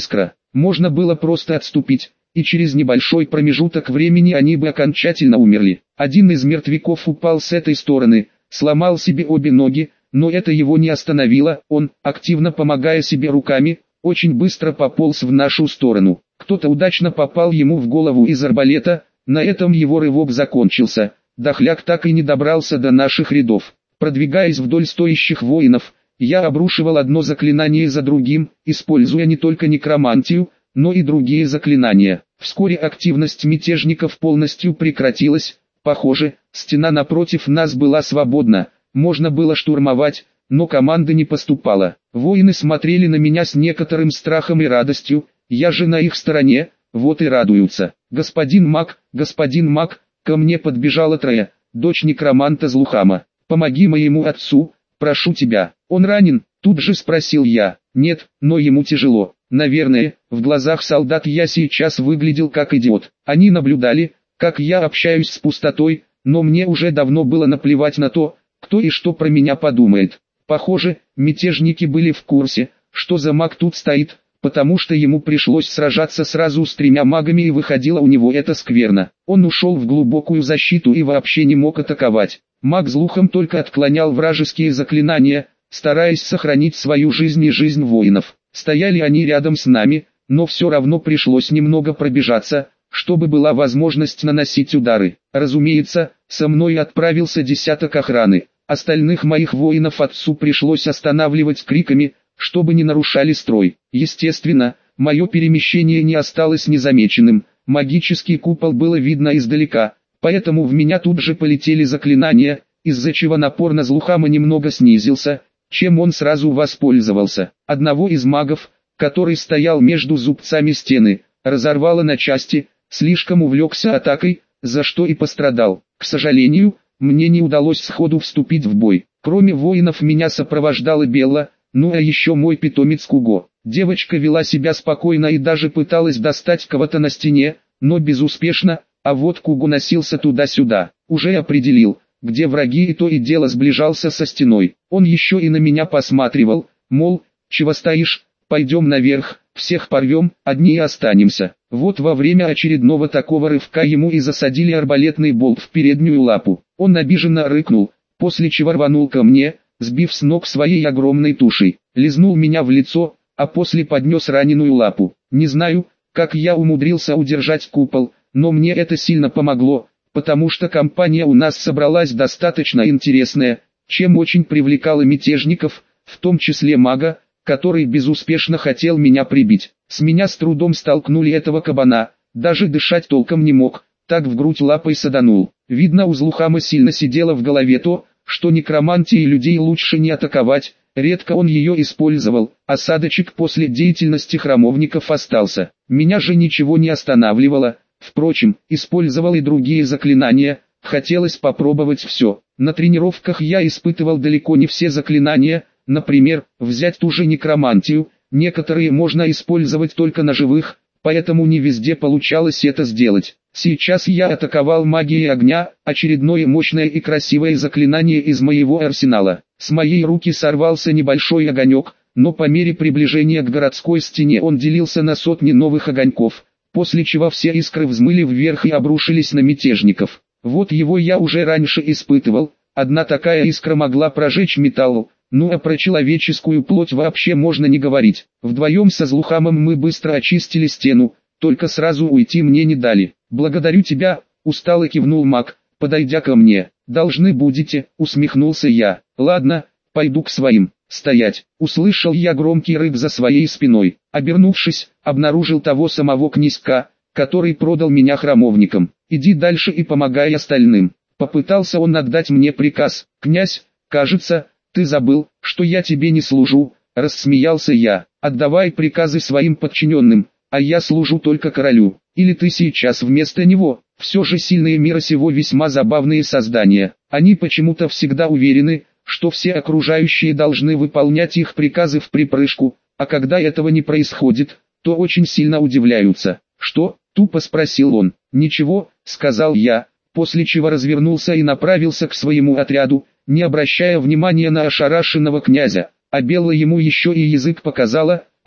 можно было просто отступить, и через небольшой промежуток времени они бы окончательно умерли. Один из мертвяков упал с этой стороны, сломал себе обе ноги, но это его не остановило, он, активно помогая себе руками, очень быстро пополз в нашу сторону. Кто-то удачно попал ему в голову из арбалета, на этом его рывок закончился, дохляк так и не добрался до наших рядов. Продвигаясь вдоль стоящих воинов, я обрушивал одно заклинание за другим, используя не только некромантию, но и другие заклинания. Вскоре активность мятежников полностью прекратилась, похоже, стена напротив нас была свободна, можно было штурмовать, но команды не поступало. Воины смотрели на меня с некоторым страхом и радостью, я же на их стороне, вот и радуются. «Господин маг, господин маг», ко мне подбежала Трея, дочь некроманта Злухама. «Помоги моему отцу, прошу тебя». «Он ранен?» Тут же спросил я. «Нет, но ему тяжело». Наверное, в глазах солдат я сейчас выглядел как идиот. Они наблюдали, как я общаюсь с пустотой, но мне уже давно было наплевать на то, кто и что про меня подумает. Похоже, мятежники были в курсе, что за маг тут стоит, потому что ему пришлось сражаться сразу с тремя магами и выходило у него это скверно. Он ушел в глубокую защиту и вообще не мог атаковать. Маг Злухам только отклонял вражеские заклинания, стараясь сохранить свою жизнь и жизнь воинов. Стояли они рядом с нами, но все равно пришлось немного пробежаться, чтобы была возможность наносить удары. Разумеется, со мной отправился десяток охраны. Остальных моих воинов отцу пришлось останавливать криками, чтобы не нарушали строй. Естественно, мое перемещение не осталось незамеченным, магический купол было видно издалека, поэтому в меня тут же полетели заклинания, из-за чего напор на Злухама немного снизился, чем он сразу воспользовался. Одного из магов, который стоял между зубцами стены, разорвало на части, слишком увлекся атакой, за что и пострадал. К сожалению, мне не удалось сходу вступить в бой. Кроме воинов меня сопровождала Белла, ну а еще мой питомец Куго. Девочка вела себя спокойно и даже пыталась достать кого-то на стене, но безуспешно, а вот Куго носился туда-сюда. Уже определил, где враги, и то и дело сближался со стеной. Он еще и на меня посматривал, мол, чего стоишь, пойдем наверх, всех порвем, одни и останемся. Вот во время очередного такого рывка ему и засадили арбалетный болт в переднюю лапу. Он обиженно рыкнул, после чего рванул ко мне, сбив с ног своей огромной тушей, лизнул меня в лицо, а после поднес раненую лапу. Не знаю, как я умудрился удержать купол, но мне это сильно помогло, потому что компания у нас собралась достаточно интересная, чем очень привлекала мятежников, в том числе мага, который безуспешно хотел меня прибить. С меня с трудом столкнули этого кабана, даже дышать толком не мог, так в грудь лапой саданул. Видно, у Злухама сильно сидело в голове то, что некромантии людей лучше не атаковать, редко он ее использовал, осадочек после деятельности храмовников остался. Меня же ничего не останавливало, впрочем, использовал и другие заклинания, хотелось попробовать все. На тренировках я испытывал далеко не все заклинания, например, взять ту же некромантию, некоторые можно использовать только на живых, поэтому не везде получалось это сделать. Сейчас я атаковал магией огня, очередное мощное и красивое заклинание из моего арсенала. С моей руки сорвался небольшой огонек, но по мере приближения к городской стене он делился на сотни новых огоньков, после чего все искры взмыли вверх и обрушились на мятежников. Вот его я уже раньше испытывал, одна такая искра могла прожечь металл, ну а про человеческую плоть вообще можно не говорить. Вдвоем со Злухамом мы быстро очистили стену, только сразу уйти мне не дали. «Благодарю тебя», — устало кивнул маг, подойдя ко мне. «Должны будете», — усмехнулся я. «Ладно, пойду к своим». «Стоять!» — услышал я громкий рык за своей спиной. Обернувшись, обнаружил того самого князька, который продал меня храмовникам. «Иди дальше и помогай остальным». Попытался он отдать мне приказ. «Князь, кажется, ты забыл, что я тебе не служу», — рассмеялся я. «Отдавай приказы своим подчиненным, а я служу только королю. Или ты сейчас вместо него?» Все же сильные мира сего весьма забавные создания. Они почему-то всегда уверены, что все окружающие должны выполнять их приказы в припрыжку, а когда этого не происходит, то очень сильно удивляются. «Что?» — тупо спросил он. «Ничего», — сказал я, после чего развернулся и направился к своему отряду, не обращая внимания на ошарашенного князя, а Белла ему еще и язык показала,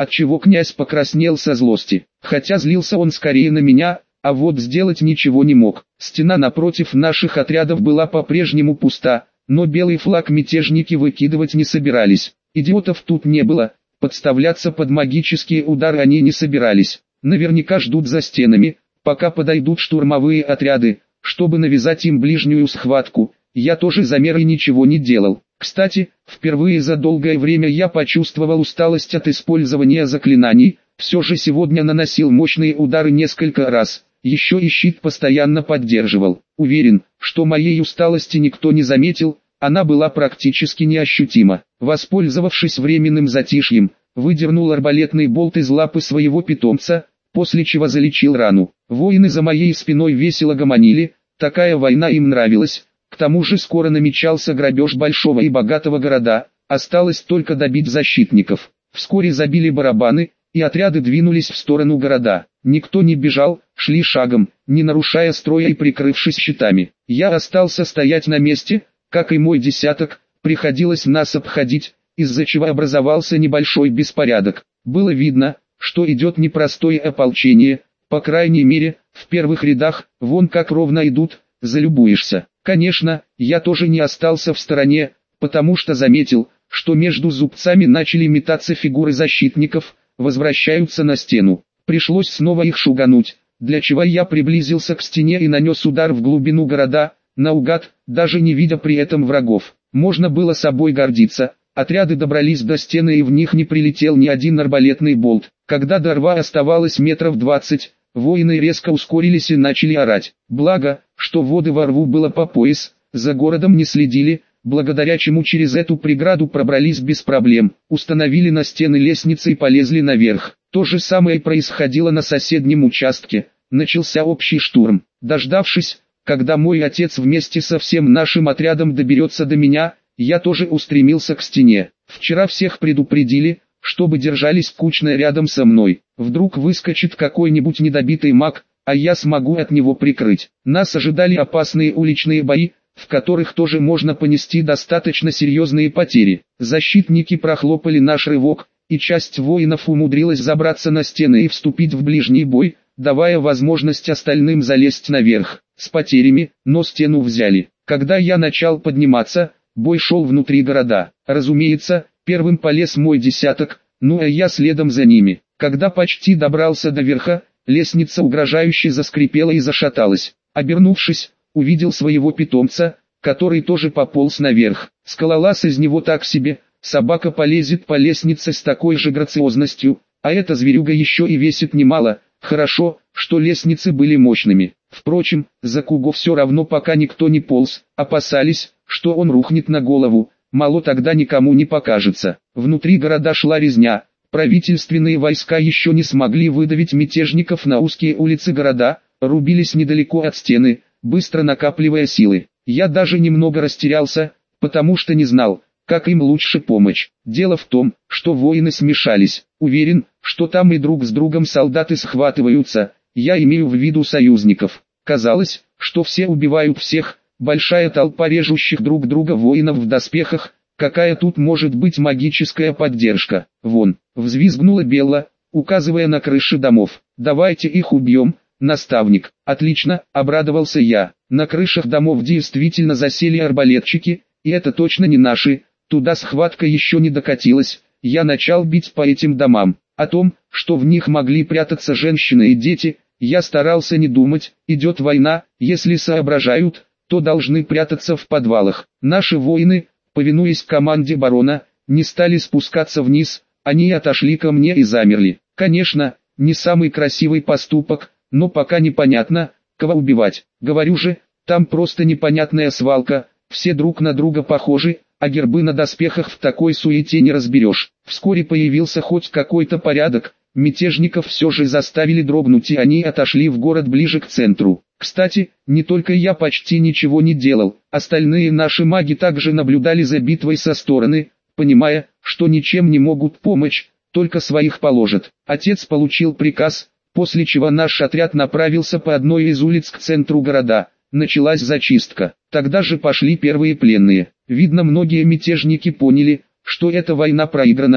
отчего князь покраснел со злости. Хотя злился он скорее на меня, а вот сделать ничего не мог. Стена напротив наших отрядов была по-прежнему пуста, но белый флаг мятежники выкидывать не собирались. Идиотов тут не было, подставляться под магические удары они не собирались. Наверняка ждут за стенами, пока подойдут штурмовые отряды, чтобы навязать им ближнюю схватку. Я тоже замер и ничего не делал. Кстати, впервые за долгое время я почувствовал усталость от использования заклинаний, все же сегодня наносил мощные удары несколько раз. Еще и щит постоянно поддерживал. Уверен, что моей усталости никто не заметил, она была практически неощутима. Воспользовавшись временным затишьем, выдернул арбалетный болт из лапы своего питомца, после чего залечил рану. Воины за моей спиной весело гомонили, такая война им нравилась. К тому же скоро намечался грабеж большого и богатого города, осталось только добить защитников. Вскоре забили барабаны, и отряды двинулись в сторону города. Никто не бежал, шли шагом, не нарушая строя и прикрывшись щитами. Я остался стоять на месте, как и мой десяток, приходилось нас обходить, из-за чего образовался небольшой беспорядок. Было видно, что идет непростое ополчение, по крайней мере, в первых рядах, вон как ровно идут, залюбуешься. Конечно, я тоже не остался в стороне, потому что заметил, что между зубцами начали метаться фигуры защитников, возвращаются на стену. Пришлось снова их шугануть, для чего я приблизился к стене и нанес удар в глубину города, наугад, даже не видя при этом врагов. Можно было собой гордиться, отряды добрались до стены и в них не прилетел ни один арбалетный болт. Когда до рва оставалось метров двадцать, воины резко ускорились и начали орать. Благо, что воды во рву было по пояс, за городом не следили, благодаря чему через эту преграду пробрались без проблем, установили на стены лестницы и полезли наверх. То же самое происходило на соседнем участке, начался общий штурм. Дождавшись, когда мой отец вместе со всем нашим отрядом доберется до меня, я тоже устремился к стене. Вчера всех предупредили, чтобы держались кучно рядом со мной. Вдруг выскочит какой-нибудь недобитый маг, а я смогу от него прикрыть. Нас ожидали опасные уличные бои, в которых тоже можно понести достаточно серьезные потери. Защитники прохлопали наш рывок, и часть воинов умудрилась забраться на стены и вступить в ближний бой, давая возможность остальным залезть наверх. С потерями, но стену взяли. Когда я начал подниматься, бой шел внутри города. Разумеется, первым полез мой десяток, ну а я следом за ними. Когда почти добрался до верха, лестница угрожающе заскрипела и зашаталась. Обернувшись, увидел своего питомца, который тоже пополз наверх. Скалолаз из него так себе, собака полезет по лестнице с такой же грациозностью, а эта зверюга еще и весит немало. Хорошо, что лестницы были мощными. Впрочем, за Куго все равно пока никто не полз, опасались, что он рухнет на голову, мало тогда никому не покажется. Внутри города шла резня, правительственные войска еще не смогли выдавить мятежников на узкие улицы города, рубились недалеко от стены, быстро накапливая силы. Я даже немного растерялся, потому что не знал, как им лучше помочь. Дело в том, что воины смешались. Уверен, что там и друг с другом солдаты схватываются, я имею в виду союзников. Казалось, что все убивают всех, большая толпа режущих друг друга воинов в доспехах, какая тут может быть магическая поддержка. Вон, взвизгнула Белла, указывая на крыши домов. Давайте их убьем, наставник. Отлично, обрадовался я. На крышах домов действительно засели арбалетчики, и это точно не наши, туда схватка еще не докатилась. Я начал бить по этим домам. О том, что в них могли прятаться женщины и дети, я старался не думать. Идет война, если соображают, то должны прятаться в подвалах. Наши воины, повинуясь команде барона, не стали спускаться вниз, они отошли ко мне и замерли. Конечно, не самый красивый поступок, но пока непонятно, кого убивать. Говорю же, там просто непонятная свалка, все друг на друга похожи, а гербы на доспехах в такой суете не разберешь. Вскоре появился хоть какой-то порядок, мятежников все же заставили дрогнуть и они отошли в город ближе к центру. Кстати, не только я почти ничего не делал, остальные наши маги также наблюдали за битвой со стороны, понимая, что ничем не могут помочь, только своих положат. Отец получил приказ, после чего наш отряд направился по одной из улиц к центру города. Началась зачистка. Тогда же пошли первые пленные. Видно, многие мятежники поняли, что эта война проиграна,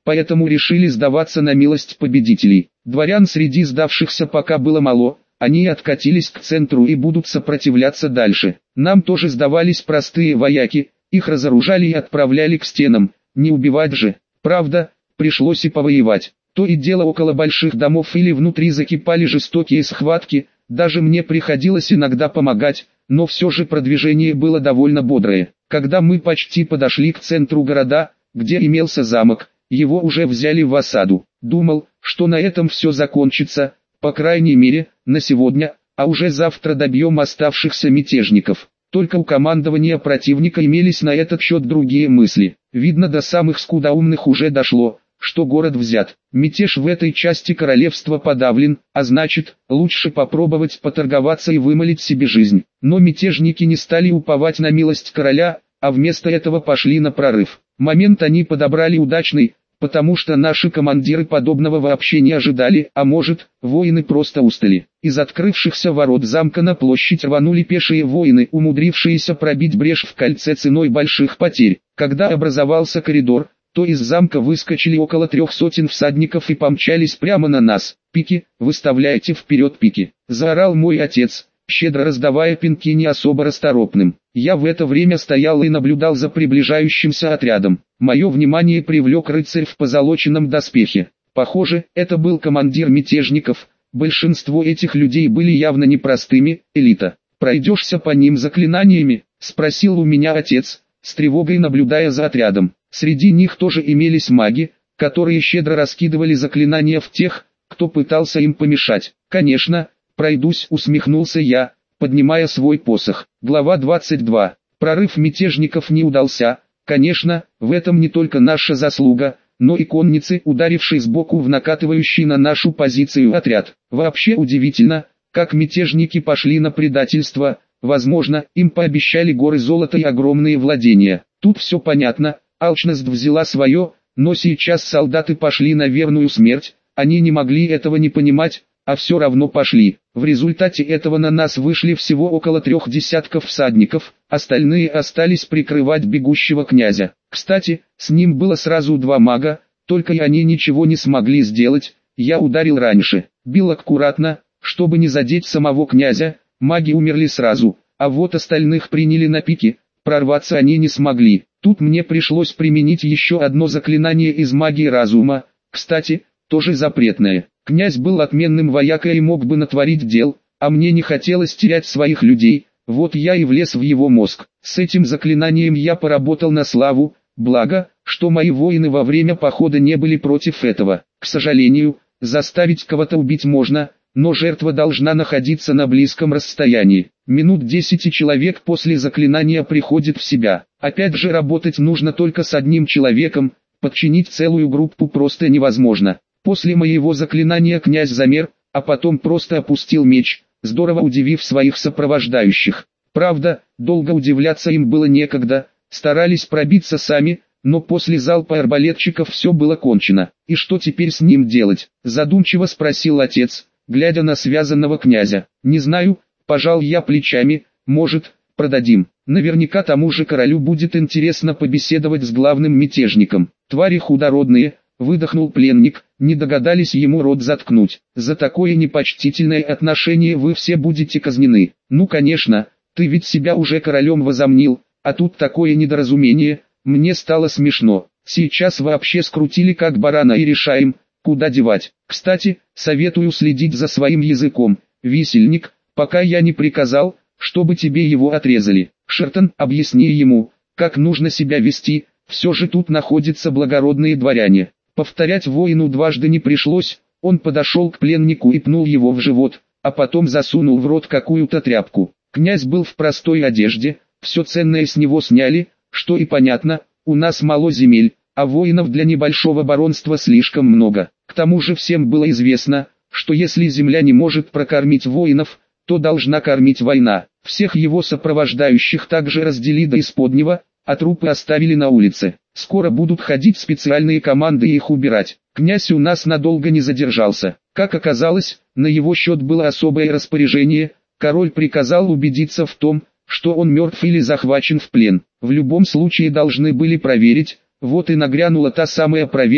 поэтому решили сдаваться на милость победителей. Дворян среди сдавшихся пока было мало, они откатились к центру и будут сопротивляться дальше. Нам тоже сдавались простые вояки, их разоружали и отправляли к стенам, не убивать же. Правда, пришлось и повоевать. То и дело около больших домов или внутри закипали жестокие схватки, даже мне приходилось иногда помогать, но все же продвижение было довольно бодрое. Когда мы почти подошли к центру города, где имелся замок, его уже взяли в осаду. Думал, что на этом все закончится, по крайней мере, на сегодня, а уже завтра добьем оставшихся мятежников. Только у командования противника имелись на этот счет другие мысли. Видно, до самых скудоумных уже дошло, что город взят. Мятеж в этой части королевства подавлен, а значит, лучше попробовать поторговаться и вымолить себе жизнь. Но мятежники не стали уповать на милость короля, а вместо этого пошли на прорыв. Момент они подобрали удачный, потому что наши командиры подобного вообще не ожидали, а может, воины просто устали. Из открывшихся ворот замка на площадь рванули пешие воины, умудрившиеся пробить брешь в кольце ценой больших потерь. Когда образовался коридор, то из замка выскочили около трех сотен всадников и помчались прямо на нас. «Пики, выставляйте вперед пики!» – заорал мой отец, щедро раздавая пинки не особо расторопным. Я в это время стоял и наблюдал за приближающимся отрядом. Мое внимание привлек рыцарь в позолоченном доспехе. Похоже, это был командир мятежников. Большинство этих людей были явно непростыми, элита. «Пройдешься по ним заклинаниями?» – спросил у меня отец, с тревогой наблюдая за отрядом. Среди них тоже имелись маги, которые щедро раскидывали заклинания в тех, кто пытался им помешать. «Конечно, пройдусь», — усмехнулся я, поднимая свой посох. Глава двадцать два. Прорыв мятежников не удался. Конечно, в этом не только наша заслуга, но и конницы, ударивший сбоку в накатывающий на нашу позицию отряд. Вообще удивительно, как мятежники пошли на предательство. Возможно, им пообещали горы золота и огромные владения. Тут все понятно, алчность взяла свое, но сейчас солдаты пошли на верную смерть, они не могли этого не понимать, а все равно пошли. В результате этого на нас вышли всего около трех десятков всадников, остальные остались прикрывать бегущего князя. Кстати, с ним было сразу два мага, только и они ничего не смогли сделать, я ударил раньше, бил аккуратно, чтобы не задеть самого князя, маги умерли сразу, а вот остальных приняли на пике, прорваться они не смогли. Тут мне пришлось применить еще одно заклинание из магии разума, кстати, тоже запретное. Князь был отменным воякой и мог бы натворить дел, а мне не хотелось терять своих людей, вот я и влез в его мозг. С этим заклинанием я поработал на славу, благо, что мои воины во время похода не были против этого. К сожалению, заставить кого-то убить можно, но жертва должна находиться на близком расстоянии. Минут десять человек после заклинания приходит в себя. Опять же, работать нужно только с одним человеком, подчинить целую группу просто невозможно. После моего заклинания князь замер, а потом просто опустил меч, здорово удивив своих сопровождающих. Правда, долго удивляться им было некогда, старались пробиться сами, но после залпа арбалетчиков все было кончено. «И что теперь с ним делать?» – задумчиво спросил отец, глядя на связанного князя. «Не знаю», – пожал я плечами, «может, продадим. Наверняка тому же королю будет интересно побеседовать с главным мятежником. Твари худородные», – выдохнул пленник, не догадались ему рот заткнуть. «За такое непочтительное отношение вы все будете казнены». «Ну конечно, ты ведь себя уже королем возомнил, а тут такое недоразумение». Мне стало смешно. Сейчас вообще скрутили как барана и решаем, куда девать. Кстати, советую следить за своим языком, висельник, пока я не приказал, чтобы тебе его отрезали. Шертон, объясни ему, как нужно себя вести, все же тут находятся благородные дворяне. Повторять воину дважды не пришлось, он подошел к пленнику и пнул его в живот, а потом засунул в рот какую-то тряпку. Князь был в простой одежде, все ценное с него сняли, что и понятно, у нас мало земель, а воинов для небольшого баронства слишком много. К тому же всем было известно, что если земля не может прокормить воинов, то должна кормить война. Всех его сопровождающих также разделили до исподнего, а трупы оставили на улице. Скоро будут ходить специальные команды и их убирать. Князь у нас надолго не задержался. Как оказалось, на его счет было особое распоряжение, король приказал убедиться в том, что он мертв или захвачен в плен. В любом случае должны были проверить, вот и нагрянула та самая проверка,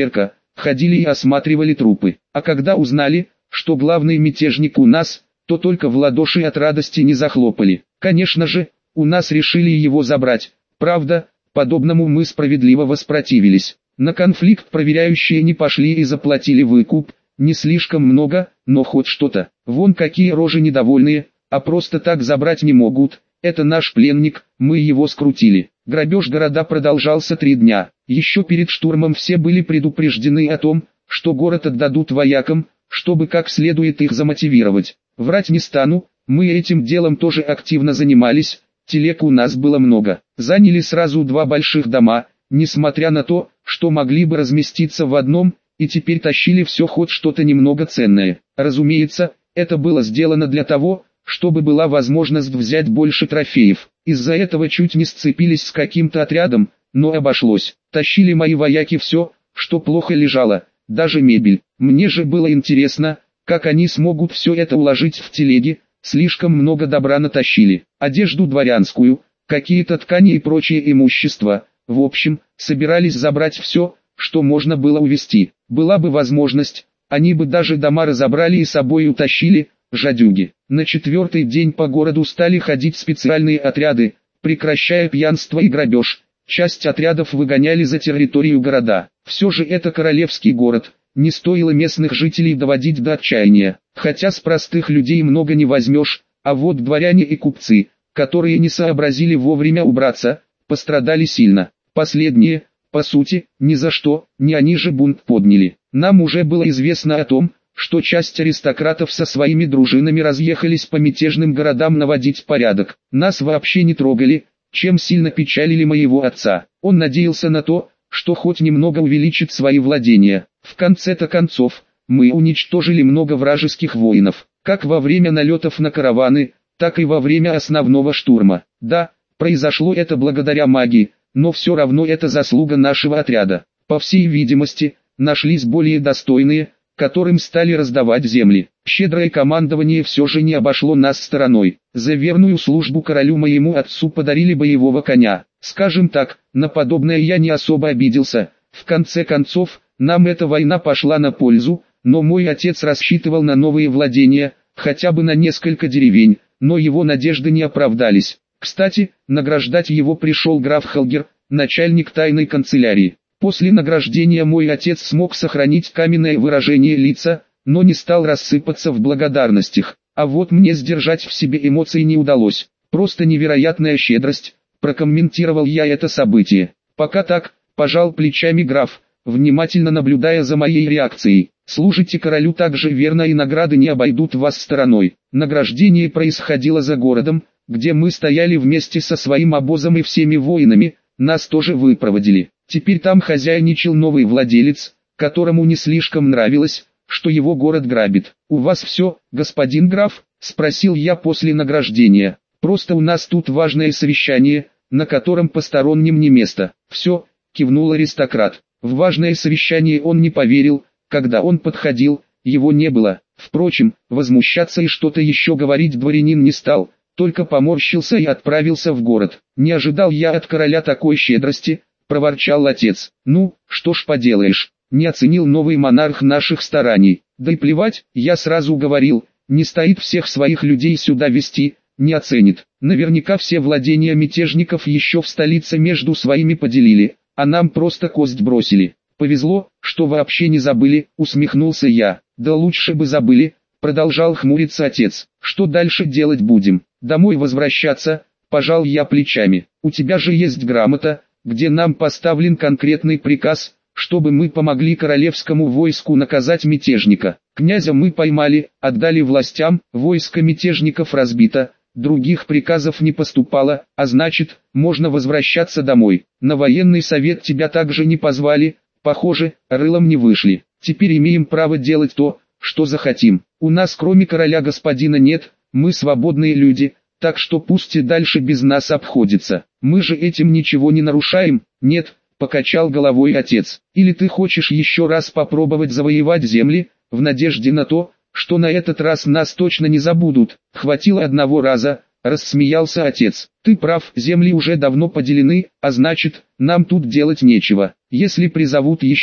ходили и осматривали трупы. А когда узнали, что главный мятежник у нас, то только в ладоши от радости не захлопали. Конечно же, у нас решили его забрать. Правда, подобному мы справедливо воспротивились. На конфликт проверяющие не пошли и заплатили выкуп. Не слишком много, но хоть что-то. Вон какие рожи недовольные, а просто так забрать не могут. Это наш пленник, мы его скрутили. Грабеж города продолжался три дня. Еще перед штурмом все были предупреждены о том, что город отдадут воякам, чтобы как следует их замотивировать. Врать не стану, мы этим делом тоже активно занимались, телег у нас было много. Заняли сразу два больших дома, несмотря на то, что могли бы разместиться в одном, и теперь тащили все хоть что-то немного ценное. Разумеется, это было сделано для того, чтобы была возможность взять больше трофеев. Из-за этого чуть не сцепились с каким-то отрядом, но обошлось. Тащили мои вояки все, что плохо лежало, даже мебель. Мне же было интересно, как они смогут все это уложить в телеги, слишком много добра натащили. Одежду дворянскую, какие-то ткани и прочее имущество. В общем, собирались забрать все, что можно было увезти. Была бы возможность, они бы даже дома разобрали и с собой утащили, жадюги. На четвертый день по городу стали ходить специальные отряды, прекращая пьянство и грабеж. Часть отрядов выгоняли за территорию города. Все же это королевский город, не стоило местных жителей доводить до отчаяния. Хотя с простых людей много не возьмешь, а вот дворяне и купцы, которые не сообразили вовремя убраться, пострадали сильно. Последние, по сути, ни за что, не они же бунт подняли. Нам уже было известно о том, что часть аристократов со своими дружинами разъехались по мятежным городам наводить порядок. Нас вообще не трогали, чем сильно печалили моего отца. Он надеялся на то, что хоть немного увеличит свои владения. В конце-то концов, мы уничтожили много вражеских воинов, как во время налетов на караваны, так и во время основного штурма. Да, произошло это благодаря магии, но все равно это заслуга нашего отряда. По всей видимости, нашлись более достойные, которым стали раздавать земли. Щедрое командование все же не обошло нас стороной. За верную службу королю моему отцу подарили боевого коня. Скажем так, на подобное я не особо обиделся. В конце концов, нам эта война пошла на пользу, но мой отец рассчитывал на новые владения, хотя бы на несколько деревень, но его надежды не оправдались. Кстати, награждать его пришел граф Хелгер, начальник тайной канцелярии. После награждения мой отец смог сохранить каменное выражение лица, но не стал рассыпаться в благодарностях. А вот мне сдержать в себе эмоции не удалось. Просто невероятная щедрость, прокомментировал я это событие. Пока так, пожал плечами граф, внимательно наблюдая за моей реакцией. Служите королю так же верно, и награды не обойдут вас стороной. Награждение происходило за городом, где мы стояли вместе со своим обозом и всеми воинами, нас тоже выпроводили. Теперь там хозяйничал новый владелец, которому не слишком нравилось, что его город грабит. «У вас все, господин граф?» – спросил я после награждения. «Просто у нас тут важное совещание, на котором посторонним не место». «Все», – кивнул аристократ. В важное совещание он не поверил, когда он подходил, его не было. Впрочем, возмущаться и что-то еще говорить дворянин не стал, только поморщился и отправился в город. «Не ожидал я от короля такой щедрости», — проворчал отец. «Ну, что ж поделаешь, не оценил новый монарх наших стараний. Да и плевать, я сразу говорил, не стоит всех своих людей сюда вести, не оценит. Наверняка все владения мятежников еще в столице между своими поделили, а нам просто кость бросили. Повезло, что вообще не забыли», — усмехнулся я. «Да лучше бы забыли», — продолжал хмуриться отец. «Что дальше делать будем? Домой возвращаться?» — пожал я плечами. «У тебя же есть грамота, где нам поставлен конкретный приказ, чтобы мы помогли королевскому войску наказать мятежника. Князя мы поймали, отдали властям, войско мятежников разбито, других приказов не поступало, а значит, можно возвращаться домой. На военный совет тебя также не позвали, похоже, рылом не вышли. Теперь имеем право делать то, что захотим. У нас кроме короля господина нет, мы свободные люди, так что пусть и дальше без нас обходится. Мы же этим ничего не нарушаем». «Нет», — покачал головой отец. «Или ты хочешь еще раз попробовать завоевать земли, в надежде на то, что на этот раз нас точно не забудут?» «Хватило одного раза», — рассмеялся отец. «Ты прав, земли уже давно поделены, а значит, нам тут делать нечего. Если призовут еще,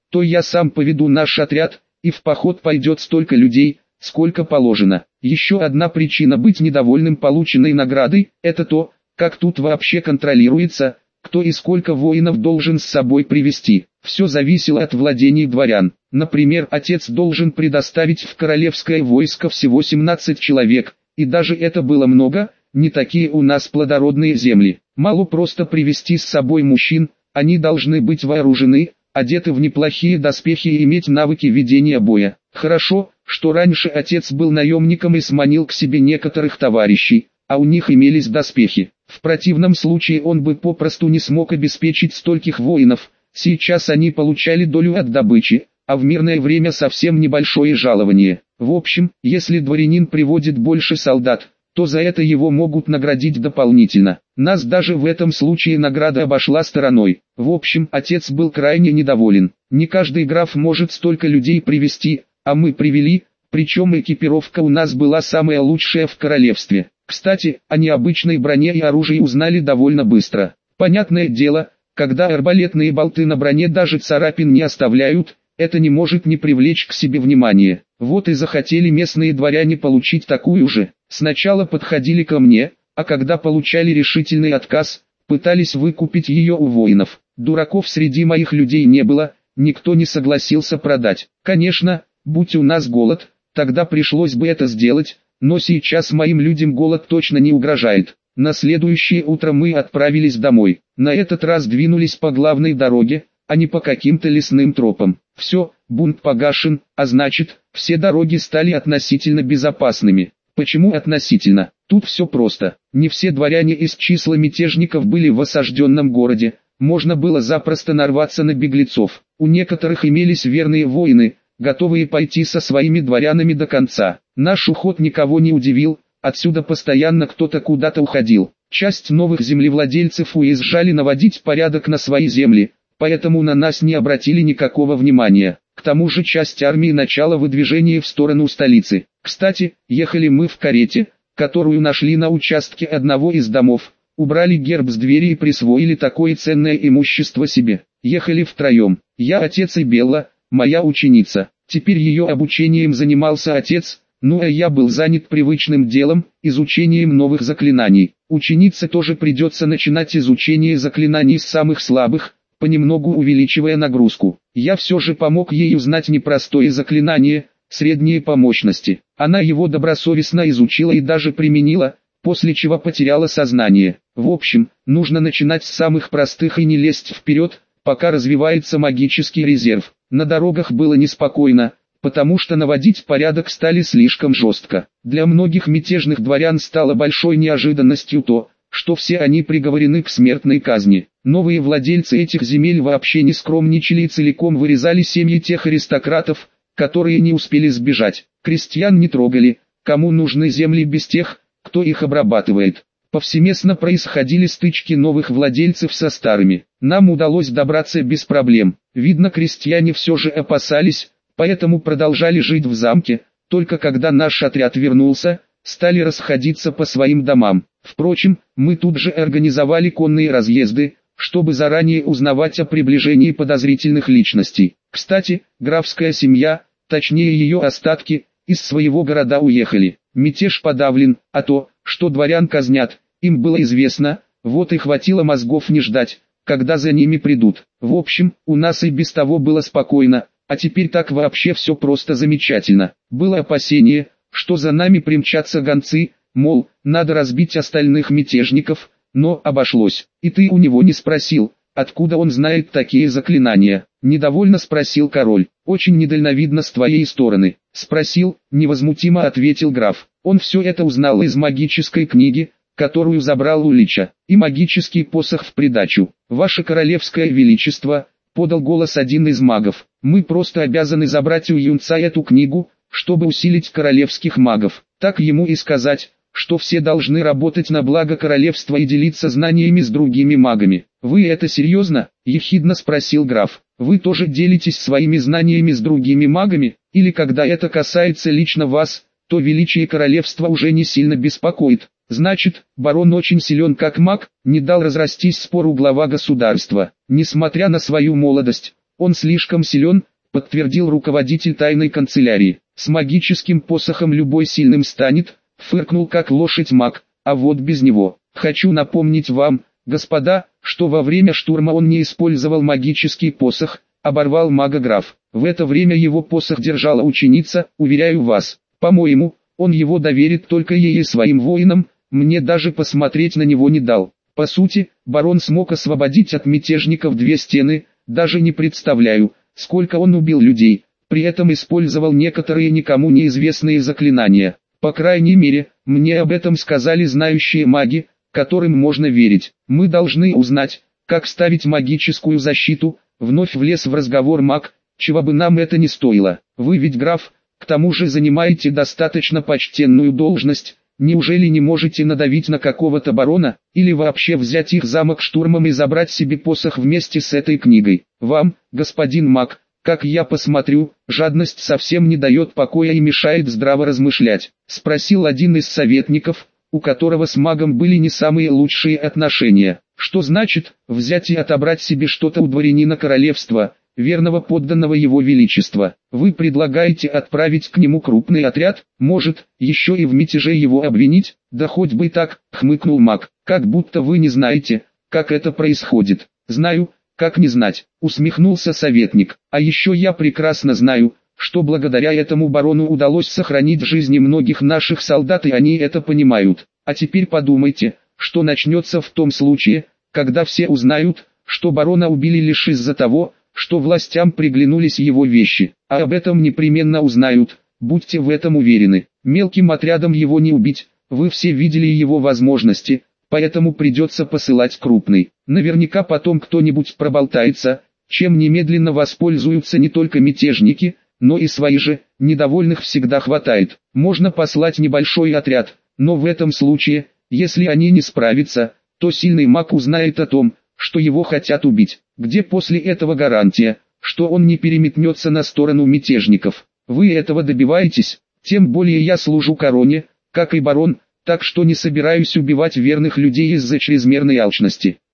то я сам поведу наш отряд, и в поход пойдет столько людей, сколько положено. Еще одна причина быть недовольным полученной наградой – это то, как тут вообще контролируется, кто и сколько воинов должен с собой привести. Все зависело от владений дворян. Например, отец должен предоставить в королевское войско всего семнадцать человек, и даже это было много, не такие у нас плодородные земли. Мало просто привести с собой мужчин, они должны быть вооружены, одеты в неплохие доспехи и иметь навыки ведения боя. Хорошо, что раньше отец был наемником и сманил к себе некоторых товарищей, а у них имелись доспехи. В противном случае он бы попросту не смог обеспечить стольких воинов. Сейчас они получали долю от добычи, а в мирное время совсем небольшое жалование. В общем, если дворянин приводит больше солдат, то за это его могут наградить дополнительно. Нас даже в этом случае награда обошла стороной. В общем, отец был крайне недоволен. Не каждый граф может столько людей привести, а мы привели, причем экипировка у нас была самая лучшая в королевстве. Кстати, о необычной броне и оружии узнали довольно быстро. Понятное дело, когда арбалетные болты на броне даже царапин не оставляют, это не может не привлечь к себе внимание. Вот и захотели местные дворяне получить такую же. Сначала подходили ко мне, а когда получали решительный отказ, пытались выкупить ее у воинов. Дураков среди моих людей не было, никто не согласился продать. Конечно, будь у нас голод, тогда пришлось бы это сделать, но сейчас моим людям голод точно не угрожает. На следующее утро мы отправились домой. На этот раз двинулись по главной дороге, а не по каким-то лесным тропам. Все, бунт погашен, а значит, все дороги стали относительно безопасными. Почему относительно? Тут все просто. Не все дворяне из числа мятежников были в осажденном городе. Можно было запросто нарваться на беглецов. У некоторых имелись верные воины, готовые пойти со своими дворянами до конца. Наш уход никого не удивил, отсюда постоянно кто-то куда-то уходил. Часть новых землевладельцев уезжали наводить порядок на свои земли, поэтому на нас не обратили никакого внимания. К тому же часть армии начала выдвижение в сторону столицы. Кстати, ехали мы в карете, которую нашли на участке одного из домов, убрали герб с двери и присвоили такое ценное имущество себе. Ехали втроем, я, отец и Белла, моя ученица. Теперь ее обучением занимался отец, ну а я был занят привычным делом, изучением новых заклинаний. Ученице тоже придется начинать изучение заклинаний с самых слабых, понемногу увеличивая нагрузку. Я все же помог ей узнать непростое заклинание, среднее по мощности. Она его добросовестно изучила и даже применила, после чего потеряла сознание. В общем, нужно начинать с самых простых и не лезть вперед, пока развивается магический резерв. На дорогах было неспокойно, потому что наводить порядок стали слишком жестко. Для многих мятежных дворян стало большой неожиданностью то, что все они приговорены к смертной казни. Новые владельцы этих земель вообще не скромничали и целиком вырезали семьи тех аристократов, которые не успели сбежать. Крестьян не трогали, кому нужны земли без тех, кто их обрабатывает. Повсеместно происходили стычки новых владельцев со старыми. Нам удалось добраться без проблем. Видно, крестьяне все же опасались, поэтому продолжали жить в замке, только когда наш отряд вернулся, стали расходиться по своим домам. Впрочем, мы тут же организовали конные разъезды, чтобы заранее узнавать о приближении подозрительных личностей. Кстати, графская семья, точнее ее остатки, из своего города уехали. Мятеж подавлен, а то, что дворян казнят, им было известно, вот и хватило мозгов не ждать, когда за ними придут. В общем, у нас и без того было спокойно, а теперь так вообще все просто замечательно. Было опасение, что за нами примчатся гонцы, мол, надо разбить остальных мятежников, но обошлось. И ты у него не спросил, откуда он знает такие заклинания? Недовольно спросил король. Очень недальновидно с твоей стороны. Спросил, невозмутимо ответил граф. Он все это узнал из магической книги, которую забрал у Лича, и магический посох в придачу. Ваше королевское величество, подал голос один из магов. Мы просто обязаны забрать у юнца эту книгу, чтобы усилить королевских магов. Так ему и сказать, что все должны работать на благо королевства и делиться знаниями с другими магами. «Вы это серьезно?» – ехидно спросил граф. «Вы тоже делитесь своими знаниями с другими магами, или когда это касается лично вас, то величие королевства уже не сильно беспокоит?» «Значит, барон очень силен как маг», – не дал разрастись спору глава государства. Несмотря на свою молодость, Он слишком силен, подтвердил руководитель тайной канцелярии. С магическим посохом любой сильным станет, фыркнул как лошадь маг, а вот без него. Хочу напомнить вам, господа, что во время штурма он не использовал магический посох, оборвал мага граф. В это время его посох держала ученица, уверяю вас. По-моему, он его доверит только ей и своим воинам, мне даже посмотреть на него не дал. По сути, барон смог освободить от мятежников две стены, даже не представляю, сколько он убил людей, при этом использовал некоторые никому неизвестные заклинания. По крайней мере, мне об этом сказали знающие маги, которым можно верить. Мы должны узнать, как ставить магическую защиту, вновь влез в разговор маг, чего бы нам это ни стоило. Вы ведь граф, к тому же занимаете достаточно почтенную должность, неужели не можете надавить на какого-то барона, или вообще взять их замок штурмом и забрать себе посох вместе с этой книгой? Вам, господин маг, как я посмотрю, жадность совсем не дает покоя и мешает здраво размышлять, спросил один из советников, у которого с магом были не самые лучшие отношения. Что значит, взять и отобрать себе что-то у дворянина королевства, верного подданного его величества? Вы предлагаете отправить к нему крупный отряд, может, еще и в мятеже его обвинить? Да хоть бы так, хмыкнул маг, как будто вы не знаете, как это происходит. Знаю, как не знать, усмехнулся советник, а еще я прекрасно знаю, что благодаря этому барону удалось сохранить жизни многих наших солдат и они это понимают. А теперь подумайте, что начнется в том случае, когда все узнают, что барона убили лишь из-за того, что властям приглянулись его вещи, а об этом непременно узнают, будьте в этом уверены. Мелким отрядом его не убить, вы все видели его возможности, поэтому придется посылать крупный. Наверняка потом кто-нибудь проболтается, чем немедленно воспользуются не только мятежники, но и свои же, недовольных всегда хватает. Можно послать небольшой отряд, но в этом случае, если они не справятся, то сильный маг узнает о том, что его хотят убить. Где после этого гарантия, что он не переметнется на сторону мятежников? Вы этого добиваетесь, тем более я служу короне, как и барон, так что не собираюсь убивать верных людей из-за чрезмерной алчности.